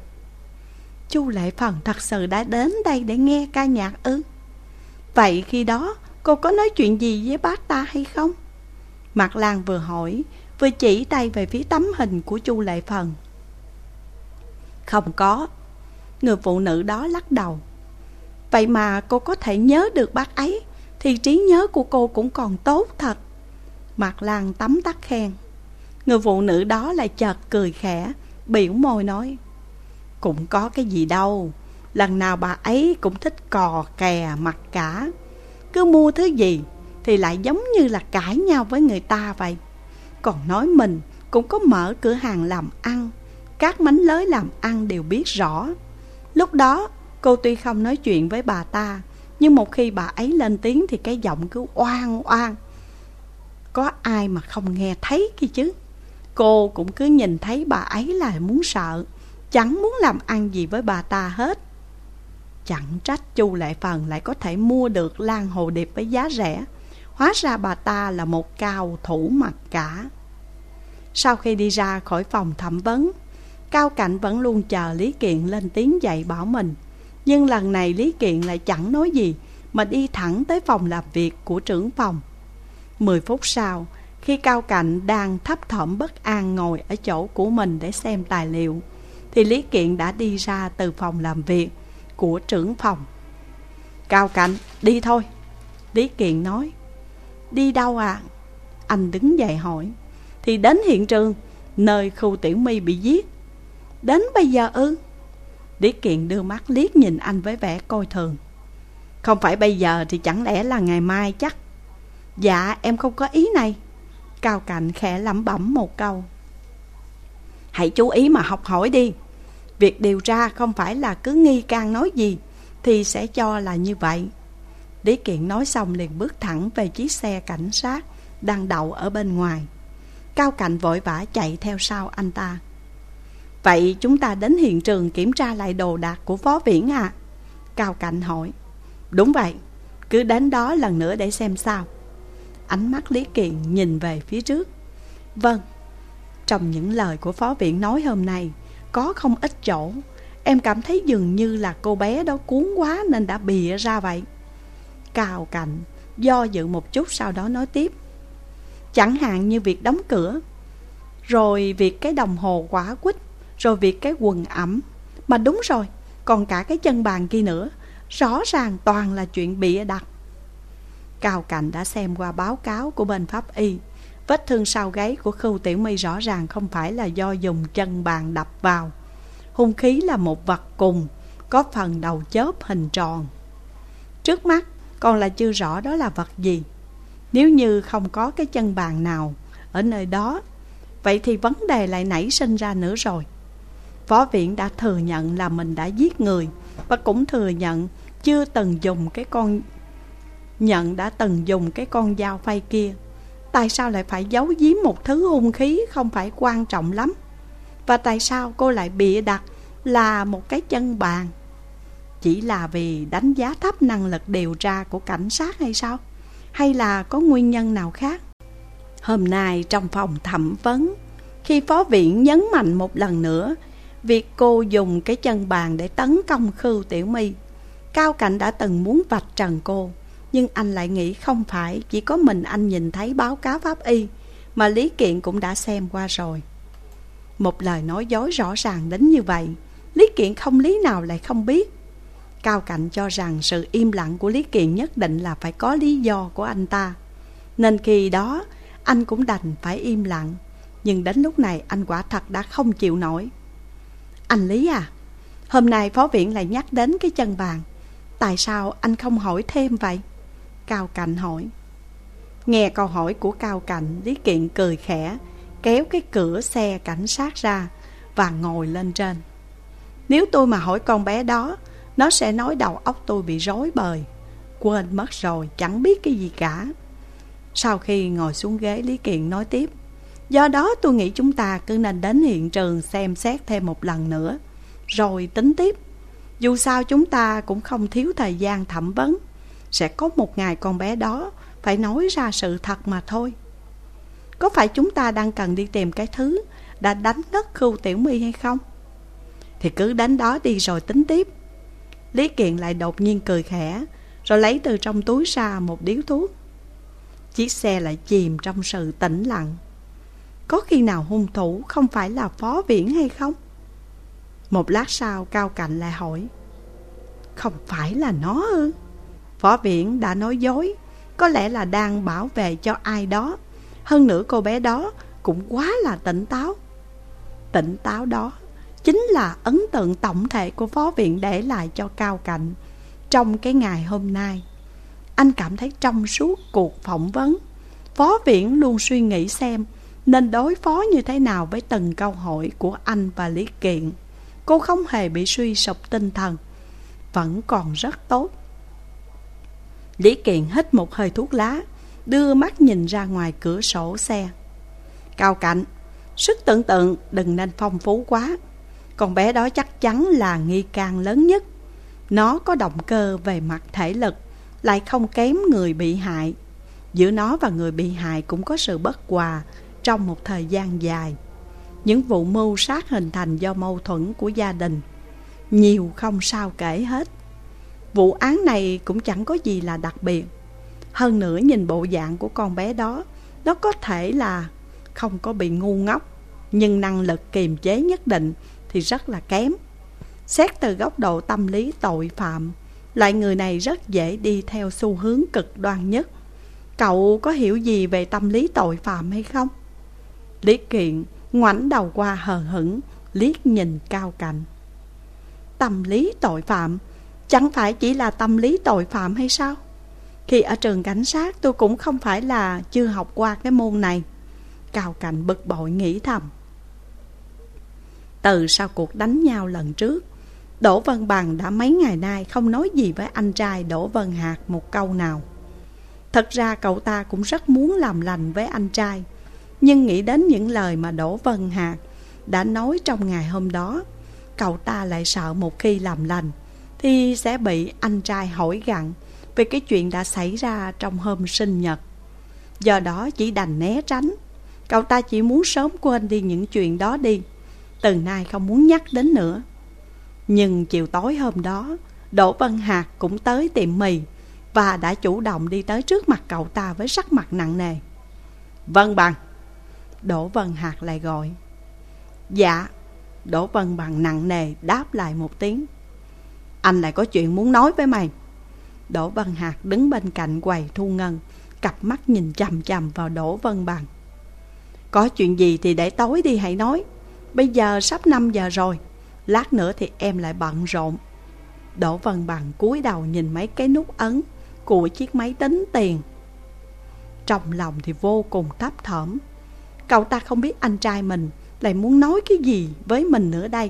Chu Lệ Phần thật sự đã đến đây để nghe ca nhạc ư? Vậy khi đó cô có nói chuyện gì với bác ta hay không? Mặt Lan vừa hỏi vừa chỉ tay về phía tấm hình của Chu Lệ Phần. Không có. Người phụ nữ đó lắc đầu. Vậy mà cô có thể nhớ được bác ấy thì trí nhớ của cô cũng còn tốt thật. Mặt Lan tấm tắc khen. Người phụ nữ đó lại chợt cười khẽ, biểu môi nói. Cũng có cái gì đâu. Lần nào bà ấy cũng thích cò kè mặc cả. Cứ mua thứ gì thì lại giống như là cãi nhau với người ta vậy. Còn nói mình cũng có mở cửa hàng làm ăn. Các mánh lới làm ăn đều biết rõ. Lúc đó cô tuy không nói chuyện với bà ta, nhưng một khi bà ấy lên tiếng thì cái giọng cứ oan oan. Có ai mà không nghe thấy kia chứ. Cô cũng cứ nhìn thấy bà ấy là muốn sợ, chẳng muốn làm ăn gì với bà ta hết. Chẳng trách Chu Lệ Phần lại có thể mua được lan hồ điệp với giá rẻ. Hóa ra bà ta là một cao thủ mặc cả. Sau khi đi ra khỏi phòng thẩm vấn, Cao Cảnh vẫn luôn chờ Lý Kiện lên tiếng dạy bảo mình. Nhưng lần này Lý Kiện lại chẳng nói gì mà đi thẳng tới phòng làm việc của trưởng phòng. Mười phút sau, khi Cao Cảnh đang thấp thỏm bất an ngồi ở chỗ của mình để xem tài liệu, thì Lý Kiện đã đi ra từ phòng làm việc của trưởng phòng. Cao Cảnh, đi thôi. Lý Kiện nói. Đi đâu à? Anh đứng dậy hỏi. Thì đến hiện trường, nơi Khu Tiểu My bị giết. Đến bây giờ ư? Lý Kiện đưa mắt liếc nhìn anh với vẻ coi thường. Không phải bây giờ thì chẳng lẽ là ngày mai chắc? Dạ em không có ý này. Cao Cảnh khẽ lẩm bẩm một câu. Hãy chú ý mà học hỏi đi. Việc điều tra không phải là cứ nghi can nói gì thì sẽ cho là như vậy. Lý Kiện nói xong liền bước thẳng về chiếc xe cảnh sát đang đậu ở bên ngoài. Cao Cạnh vội vã chạy theo sau anh ta. Vậy chúng ta đến hiện trường kiểm tra lại đồ đạc của Phó Viễn à? Cao Cạnh hỏi. Đúng vậy, cứ đến đó lần nữa để xem sao. Ánh mắt Lý Kiện nhìn về phía trước. Vâng, trong những lời của Phó Viễn nói hôm nay có không ít chỗ em cảm thấy dường như là cô bé đó cuốn quá nên đã bịa ra vậy. Cao Cạnh do dự một chút, sau đó nói tiếp. Chẳng hạn như việc đóng cửa, rồi việc cái đồng hồ quả quýt, rồi việc cái quần ẩm. Mà đúng rồi, còn cả cái chân bàn kia nữa. Rõ ràng toàn là chuyện bịa đặt. Cao Cạnh đã xem qua báo cáo của bên pháp y. Vết thương sau gáy của Khưu Tiểu My rõ ràng không phải là do dùng chân bàn đập vào. Hung khí là một vật cùng, có phần đầu chớp hình tròn. Trước mắt còn là chưa rõ đó là vật gì. Nếu như không có cái chân bàn nào ở nơi đó, vậy thì vấn đề lại nảy sinh ra nữa rồi. Phó Viễn đã thừa nhận là mình đã giết người, và cũng thừa nhận chưa từng dùng cái con nhận đã từng dùng cái con dao phay kia. Tại sao lại phải giấu giếm một thứ hung khí không phải quan trọng lắm? Và tại sao cô lại bịa đặt là một cái chân bàn? Chỉ là vì đánh giá thấp năng lực điều tra của cảnh sát hay sao? Hay là có nguyên nhân nào khác? Hôm nay trong phòng thẩm vấn, khi Phó Viễn nhấn mạnh một lần nữa việc cô dùng cái chân bàn để tấn công Khưu Tiểu My, Cao Cạnh đã từng muốn vạch trần cô. Nhưng anh lại nghĩ không phải chỉ có mình anh nhìn thấy báo cáo pháp y, mà Lý Kiện cũng đã xem qua rồi. Một lời nói dối rõ ràng đến như vậy, Lý Kiện không lý nào lại không biết. Cao Cạnh cho rằng sự im lặng của Lý Kiện nhất định là phải có lý do của anh ta, nên khi đó anh cũng đành phải im lặng. Nhưng đến lúc này anh quả thật đã không chịu nổi. Anh Lý à, hôm nay Phó Viễn lại nhắc đến cái chân bàn, tại sao anh không hỏi thêm vậy? Cao Cạnh hỏi. Nghe câu hỏi của Cao Cạnh, Lý Kiện cười khẽ, kéo cái cửa xe cảnh sát ra và ngồi lên trên. Nếu tôi mà hỏi con bé đó, nó sẽ nói đầu óc tôi bị rối bời, quên mất rồi, chẳng biết cái gì cả. Sau khi ngồi xuống ghế, Lý Kiện nói tiếp. Do đó tôi nghĩ chúng ta cứ nên đến hiện trường xem xét thêm một lần nữa, rồi tính tiếp. Dù sao chúng ta cũng không thiếu thời gian thẩm vấn. Sẽ có một ngày con bé đó phải nói ra sự thật mà thôi. Có phải chúng ta đang cần đi tìm cái thứ đã đánh ngất Khưu Tiểu My hay không? Thì cứ đến đó đi rồi tính tiếp. Lý Kiện lại đột nhiên cười khẽ, rồi lấy từ trong túi ra một điếu thuốc. Chiếc xe lại chìm trong sự tĩnh lặng. Có khi nào hung thủ không phải là Phó Viễn hay không? Một lát sau Cao Cạnh lại hỏi. Không phải là nó ư? Phó Viễn đã nói dối, có lẽ là đang bảo vệ cho ai đó. Hơn nữa cô bé đó cũng quá là tỉnh táo. Tỉnh táo đó chính là ấn tượng tổng thể của Phó Viễn để lại cho Cao Cạnh trong cái ngày hôm nay. Anh cảm thấy trong suốt cuộc phỏng vấn, Phó Viễn luôn suy nghĩ xem nên đối phó như thế nào với từng câu hỏi của anh và Lý Kiện. Cô không hề bị suy sụp tinh thần, vẫn còn rất tốt. Lý Kiện hít một hơi thuốc lá, đưa mắt nhìn ra ngoài cửa sổ xe. Cao Cạnh, sức tưởng tượng đừng nên phong phú quá. Con bé đó chắc chắn là nghi can lớn nhất. Nó có động cơ về mặt thể lực, lại không kém người bị hại. Giữa nó và người bị hại cũng có sự bất hòa trong một thời gian dài. Những vụ mưu sát hình thành do mâu thuẫn của gia đình, nhiều không sao kể hết. Vụ án này cũng chẳng có gì là đặc biệt. Hơn nữa nhìn bộ dạng của con bé đó, nó có thể là không có bị ngu ngốc, nhưng năng lực kiềm chế nhất định thì rất là kém. Xét từ góc độ tâm lý tội phạm, loại người này rất dễ đi theo xu hướng cực đoan nhất. Cậu có hiểu gì về tâm lý tội phạm hay không? Lý Kiện ngoảnh đầu qua hờ hững, liếc nhìn Cao Cạnh. Tâm lý tội phạm? Chẳng phải chỉ là tâm lý tội phạm hay sao? Khi ở trường cảnh sát tôi cũng không phải là chưa học qua cái môn này. Cao Cạnh bực bội nghĩ thầm. Từ sau cuộc đánh nhau lần trước, Đỗ Vân Bằng đã mấy ngày nay không nói gì với anh trai Đỗ Vân Hạc một câu nào. Thật ra cậu ta cũng rất muốn làm lành với anh trai, nhưng nghĩ đến những lời mà Đỗ Vân Hạc đã nói trong ngày hôm đó, cậu ta lại sợ một khi làm lành thì sẽ bị anh trai hỏi gặng về cái chuyện đã xảy ra trong hôm sinh nhật. Do đó chỉ đành né tránh. Cậu ta chỉ muốn sớm quên đi những chuyện đó đi, từ nay không muốn nhắc đến nữa. Nhưng chiều tối hôm đó, Đỗ Vân Hạc cũng tới tiệm mì và đã chủ động đi tới trước mặt cậu ta với sắc mặt nặng nề. Vân Bằng. Đỗ Vân Hạc lại gọi. Dạ. Đỗ Vân Bằng nặng nề đáp lại một tiếng. Anh lại có chuyện muốn nói với mày. Đỗ Vân Hạc đứng bên cạnh quầy thu ngân, cặp mắt nhìn chằm chằm vào Đỗ Vân Bằng. Có chuyện gì thì để tối đi hãy nói. Bây giờ sắp năm giờ rồi, lát nữa thì em lại bận rộn. Đỗ Vân Bằng cúi đầu nhìn mấy cái nút ấn của chiếc máy tính tiền. Trong lòng thì vô cùng thấp thỏm. Cậu ta không biết anh trai mình lại muốn nói cái gì với mình nữa đây.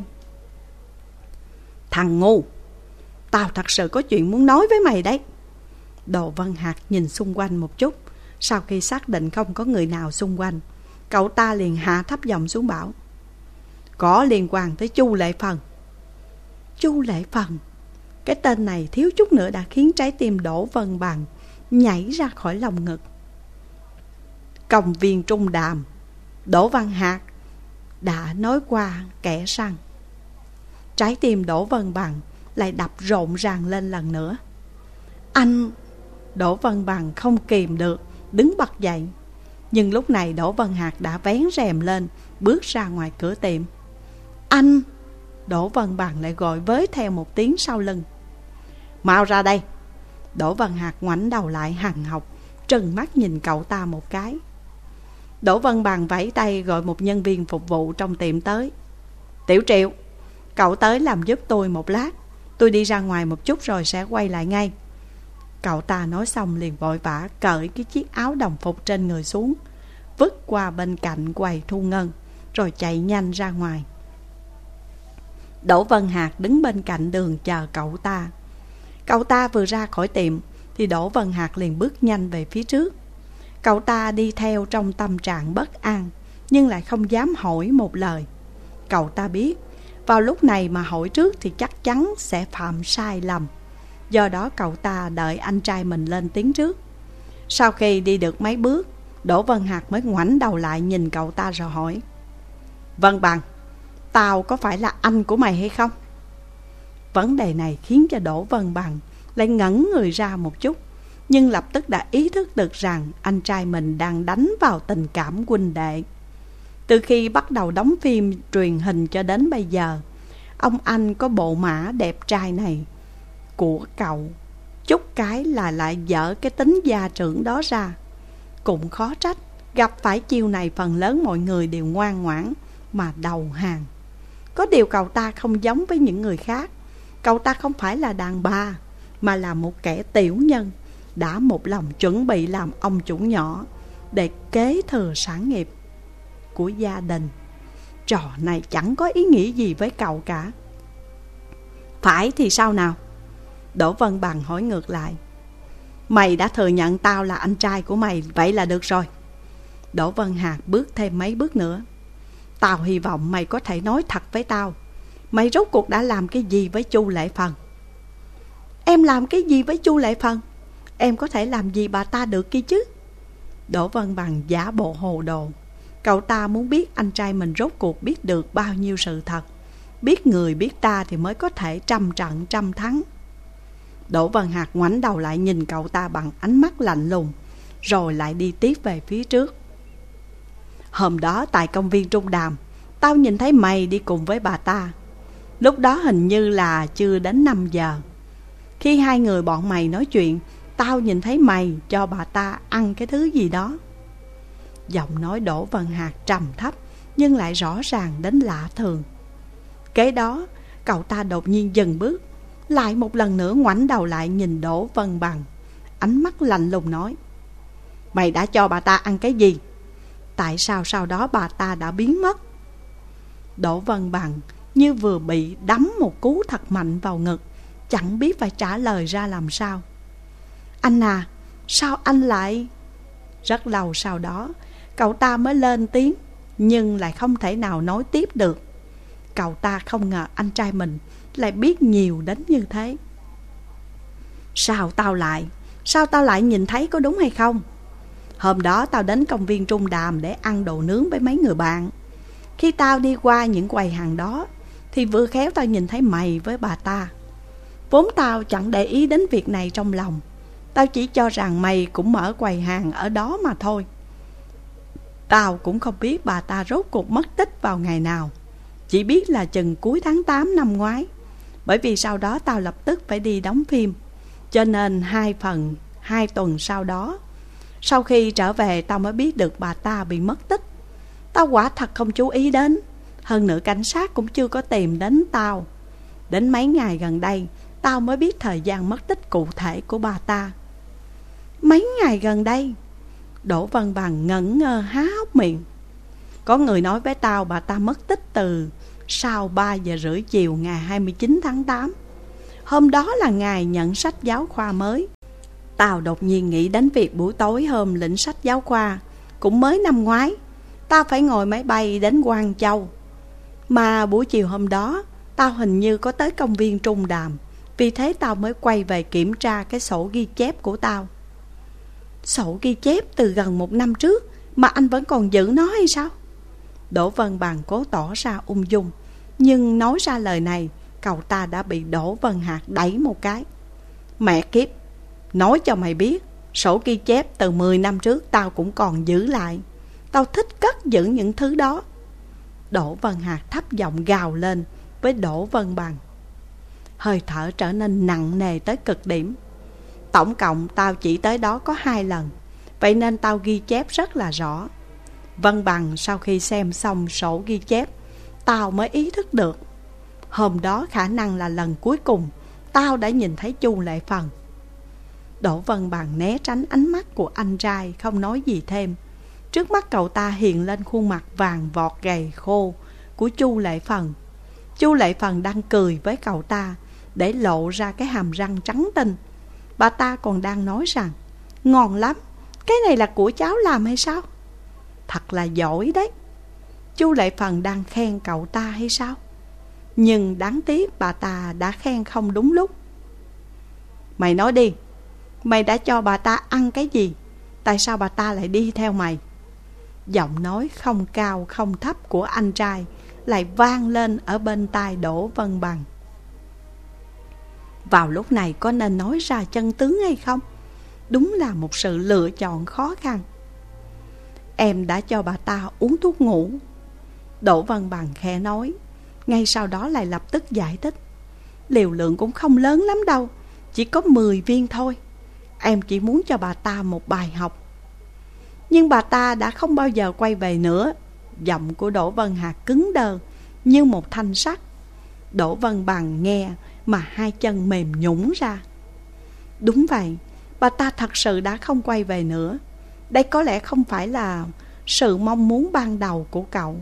Thằng ngu, tao thật sự có chuyện muốn nói với mày đấy. Đỗ Vân Hạc nhìn xung quanh một chút. Sau khi xác định không có người nào xung quanh, cậu ta liền hạ thấp giọng xuống bảo. Có liên quan tới Chu Lệ Phần. Chu Lệ Phần. Cái tên này thiếu chút nữa đã khiến trái tim Đỗ Vân Bằng nhảy ra khỏi lồng ngực. Công viên Trung Đàm, Đỗ Văn Hạc đã nói qua kẻ săn. Trái tim Đỗ Vân Bằng lại đập rộn ràng lên lần nữa. Anh... Đỗ Vân Bằng không kìm được, đứng bật dậy. Nhưng lúc này Đỗ Vân Hạc đã vén rèm lên, bước ra ngoài cửa tiệm. Anh... Đỗ Vân Bằng lại gọi với theo một tiếng sau lưng. Mau ra đây. Đỗ Vân Hạc ngoảnh đầu lại hằn học, trừng mắt nhìn cậu ta một cái. Đỗ Vân Bằng vẫy tay gọi một nhân viên phục vụ trong tiệm tới. Tiểu Triệu, cậu tới làm giúp tôi một lát. Tôi đi ra ngoài một chút rồi sẽ quay lại ngay. Cậu ta nói xong liền vội vã cởi cái chiếc áo đồng phục trên người xuống, vứt qua bên cạnh quầy thu ngân, rồi chạy nhanh ra ngoài. Đỗ Vân Hạc đứng bên cạnh đường chờ cậu ta. Cậu ta vừa ra khỏi tiệm thì Đỗ Vân Hạc liền bước nhanh về phía trước. Cậu ta đi theo trong tâm trạng bất an, nhưng lại không dám hỏi một lời. Cậu ta biết vào lúc này mà hỏi trước thì chắc chắn sẽ phạm sai lầm. Do đó cậu ta đợi anh trai mình lên tiếng trước. Sau khi đi được mấy bước, Đỗ Vân Hạc mới ngoảnh đầu lại nhìn cậu ta rồi hỏi. Vân Bằng, tao có phải là anh của mày hay không? Vấn đề này khiến cho Đỗ Vân Bằng lại ngẩn người ra một chút, nhưng lập tức đã ý thức được rằng anh trai mình đang đánh vào tình cảm huynh đệ. Từ khi bắt đầu đóng phim truyền hình cho đến bây giờ, ông anh có bộ mã đẹp trai này của cậu chút cái là lại dở cái tính gia trưởng đó ra. Cũng khó trách gặp phải chiêu này phần lớn mọi người đều ngoan ngoãn mà đầu hàng. Có điều cậu ta không giống với những người khác. Cậu ta không phải là đàn bà, mà là một kẻ tiểu nhân, đã một lòng chuẩn bị làm ông chủ nhỏ để kế thừa sản nghiệp của gia đình. Trò này chẳng có ý nghĩa gì với cậu cả. Phải thì sao nào? Đỗ Vân Bằng hỏi ngược lại. Mày đã thừa nhận tao là anh trai của mày, vậy là được rồi. Đỗ Vân Hạc bước thêm mấy bước nữa. Tao hy vọng mày có thể nói thật với tao, mày rốt cuộc đã làm cái gì với Chu Lệ Phần? Em làm cái gì với Chu Lệ Phần? Em có thể làm gì bà ta được kia chứ? Đỗ Vân Bằng giả bộ hồ đồ. Cậu ta muốn biết anh trai mình rốt cuộc biết được bao nhiêu sự thật. Biết người biết ta thì mới có thể trăm trận trăm thắng. Đỗ Vân Hạc ngoảnh đầu lại nhìn cậu ta bằng ánh mắt lạnh lùng, rồi lại đi tiếp về phía trước. Hôm đó tại công viên Trung Đàm, tao nhìn thấy mày đi cùng với bà ta. Lúc đó hình như là chưa đến năm giờ. Khi hai người bọn mày nói chuyện, tao nhìn thấy mày cho bà ta ăn cái thứ gì đó. Giọng nói Đỗ Vân Hạc trầm thấp nhưng lại rõ ràng đến lạ thường. Kế đó cậu ta đột nhiên dừng bước, lại một lần nữa ngoảnh đầu lại nhìn Đỗ Vân Bằng, ánh mắt lạnh lùng nói. Mày đã cho bà ta ăn cái gì? Tại sao sau đó bà ta đã biến mất? Đỗ Vân Bằng như vừa bị đấm một cú thật mạnh vào ngực, chẳng biết phải trả lời ra làm sao. Anh à, sao anh lại... Rất lâu sau đó, cậu ta mới lên tiếng, nhưng lại không thể nào nói tiếp được. Cậu ta không ngờ anh trai mình lại biết nhiều đến như thế. Sao tao lại Sao tao lại nhìn thấy, có đúng hay không? Hôm đó tao đến công viên Trung Đàm để ăn đồ nướng với mấy người bạn. Khi tao đi qua những quầy hàng đó thì vừa khéo tao nhìn thấy mày với bà ta. Vốn tao chẳng để ý đến việc này trong lòng. Tao chỉ cho rằng mày cũng mở quầy hàng ở đó mà thôi. Tao cũng không biết bà ta rốt cuộc mất tích vào ngày nào. Chỉ biết là chừng cuối tháng tám năm ngoái. Bởi vì sau đó tao lập tức phải đi đóng phim, cho nên hai phần hai tuần sau đó, sau khi trở về, tao mới biết được bà ta bị mất tích. Tao quả thật không chú ý đến. Hơn nữa cảnh sát cũng chưa có tìm đến tao. Đến mấy ngày gần đây tao mới biết thời gian mất tích cụ thể của bà ta. Mấy ngày gần đây? Đỗ Văn Bằng ngẩn ngơ há hốc miệng. Có người nói với tao bà ta mất tích từ sau ba giờ rưỡi chiều ngày hai mươi chín tháng tám. Hôm đó là ngày nhận sách giáo khoa mới. Tao đột nhiên nghĩ đến việc buổi tối hôm lĩnh sách giáo khoa, cũng mới năm ngoái, tao phải ngồi máy bay đến Quang Châu. Mà buổi chiều hôm đó tao hình như có tới công viên Trung Đàm. Vì thế tao mới quay về kiểm tra cái sổ ghi chép của tao. Sổ ghi chép từ gần một năm trước mà anh vẫn còn giữ nó hay sao? Đỗ Văn Bằng cố tỏ ra ung dung, nhưng nói ra lời này, cậu ta đã bị Đỗ Văn Hạc đẩy một cái. Mẹ kiếp, nói cho mày biết, sổ ghi chép từ mười năm trước tao cũng còn giữ lại. Tao thích cất giữ những thứ đó. Đỗ Văn Hạc thấp giọng gào lên với Đỗ Văn Bằng. Hơi thở trở nên nặng nề tới cực điểm. Tổng cộng tao chỉ tới đó có hai lần, vậy nên tao ghi chép rất là rõ. Văn Bằng sau khi xem xong sổ ghi chép, tao mới ý thức được. Hôm đó khả năng là lần cuối cùng tao đã nhìn thấy Chu Lệ Phần. Đỗ Văn Bằng né tránh ánh mắt của anh trai, không nói gì thêm. Trước mắt cậu ta hiện lên khuôn mặt vàng vọt gầy khô của Chu Lệ Phần. Chu Lệ Phần đang cười với cậu ta, để lộ ra cái hàm răng trắng tinh. Bà ta còn đang nói rằng ngon lắm, cái này là của cháu làm hay sao? Thật là giỏi đấy. Chu Lệ Phần đang khen cậu ta hay sao? Nhưng đáng tiếc bà ta đã khen không đúng lúc. Mày nói đi, mày đã cho bà ta ăn cái gì? Tại sao bà ta lại đi theo mày? Giọng nói không cao không thấp của anh trai lại vang lên ở bên tai Đỗ Văn Bằng. Vào lúc này có nên nói ra chân tướng hay không? Đúng là một sự lựa chọn khó khăn. Em đã cho bà ta uống thuốc ngủ. Đỗ Văn Bằng khẽ nói. Ngay sau đó lại lập tức giải thích. Liều lượng cũng không lớn lắm đâu, chỉ có mười viên thôi. Em chỉ muốn cho bà ta một bài học. Nhưng bà ta đã không bao giờ quay về nữa. Giọng của Đỗ Văn Hạc cứng đờ như một thanh sắt. Đỗ Văn Bằng nghe mà hai chân mềm nhũn ra. Đúng vậy, bà ta thật sự đã không quay về nữa. Đây có lẽ không phải là sự mong muốn ban đầu của cậu.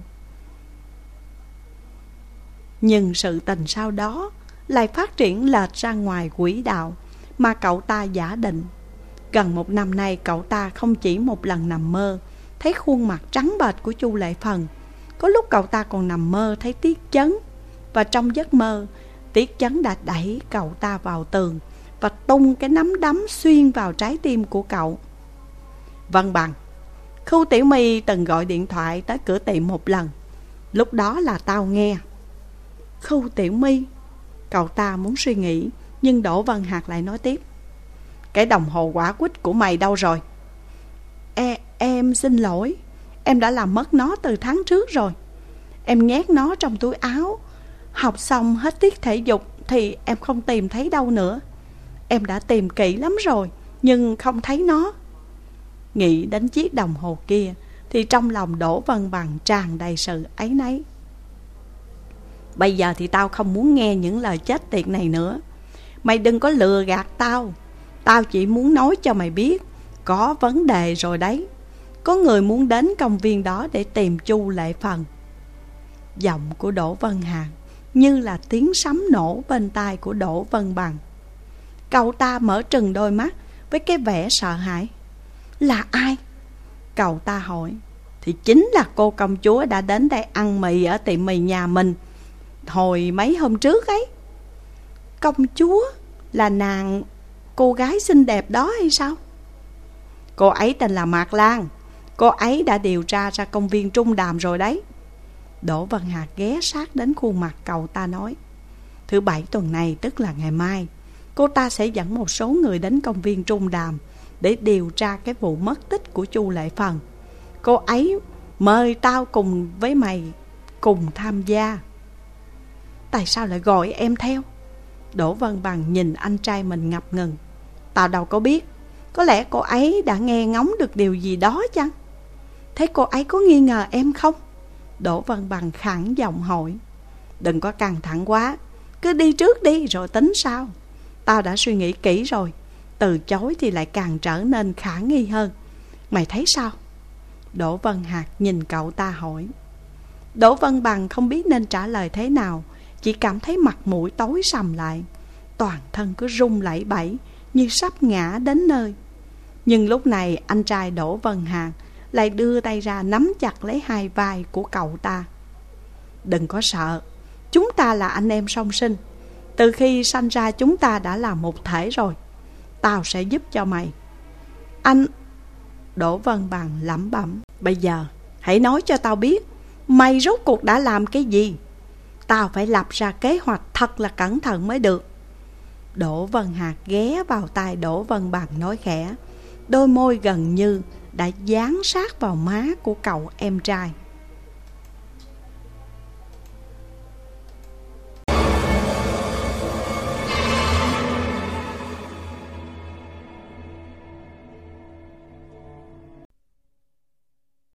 Nhưng sự tình sau đó lại phát triển lệch ra ngoài quỹ đạo mà cậu ta giả định. Gần một năm nay cậu ta không chỉ một lần nằm mơ thấy khuôn mặt trắng bệch của Chu Lệ Phần. Có lúc cậu ta còn nằm mơ thấy Tiết Chấn. Và trong giấc mơ, Tiết Chấn đã đẩy cậu ta vào tường và tung cái nắm đấm xuyên vào trái tim của cậu. Văn Bằng, Khưu Tiểu My từng gọi điện thoại tới cửa tiệm một lần. Lúc đó là tao nghe. Khưu Tiểu My? Cậu ta muốn suy nghĩ, nhưng Đỗ Văn Hạc lại nói tiếp. Cái đồng hồ quả quýt của mày đâu rồi? E, em xin lỗi, em đã làm mất nó từ tháng trước rồi. Em nhét nó trong túi áo. Học xong hết tiết thể dục thì em không tìm thấy đâu nữa. Em đã tìm kỹ lắm rồi, nhưng không thấy nó. Nghĩ đến chiếc đồng hồ kia thì trong lòng Đỗ Văn Bằng tràn đầy sự áy náy. Bây giờ thì tao không muốn nghe những lời chết tiệt này nữa. Mày đừng có lừa gạt tao. Tao chỉ muốn nói cho mày biết có vấn đề rồi đấy. Có người muốn đến công viên đó để tìm Chu Lệ Phần. Giọng của Đỗ Văn Hạc như là tiếng sấm nổ bên tai của Đỗ Văn Bằng. Cậu ta mở trừng đôi mắt, với cái vẻ sợ hãi. Là ai? Cậu ta hỏi. Thì chính là cô công chúa đã đến đây ăn mì ở tiệm mì nhà mình hồi mấy hôm trước ấy. Công chúa? Là nàng cô gái xinh đẹp đó hay sao? Cô ấy tên là Mạc Lan. Cô ấy đã điều tra ra công viên Trung Đàm rồi đấy. Đỗ Vân Hạc ghé sát đến khuôn mặt cậu ta nói. Thứ bảy tuần này, tức là ngày mai, cô ta sẽ dẫn một số người đến công viên Trung Đàm để điều tra cái vụ mất tích của Chu Lệ Phần. Cô ấy mời tao cùng với mày cùng tham gia. Tại sao lại gọi em theo? Đỗ Vân Bằng nhìn anh trai mình ngập ngừng. Tao đâu có biết. Có lẽ cô ấy đã nghe ngóng được điều gì đó chăng? Thế cô ấy có nghi ngờ em không? Đỗ Vân Bằng khẳng giọng hỏi. Đừng có căng thẳng quá, cứ đi trước đi rồi tính sau. Tao đã suy nghĩ kỹ rồi. Từ chối thì lại càng trở nên khả nghi hơn. Mày thấy sao? Đỗ Vân Hạc nhìn cậu ta hỏi. Đỗ Vân Bằng không biết nên trả lời thế nào, chỉ cảm thấy mặt mũi tối sầm lại, toàn thân cứ run lẩy bẩy như sắp ngã đến nơi. Nhưng lúc này anh trai Đỗ Vân Hạc lại đưa tay ra nắm chặt lấy hai vai của cậu ta. Đừng có sợ, chúng ta là anh em song sinh. Từ khi sanh ra chúng ta đã là một thể rồi. Tao sẽ giúp cho mày. Anh... Đỗ Vân Bằng lẩm bẩm. Bây giờ hãy nói cho tao biết, mày rốt cuộc đã làm cái gì? Tao phải lập ra kế hoạch thật là cẩn thận mới được. Đỗ Vân Hạc ghé vào tai Đỗ Vân Bằng nói khẽ, đôi môi gần như đã dán sát vào má của cậu em trai.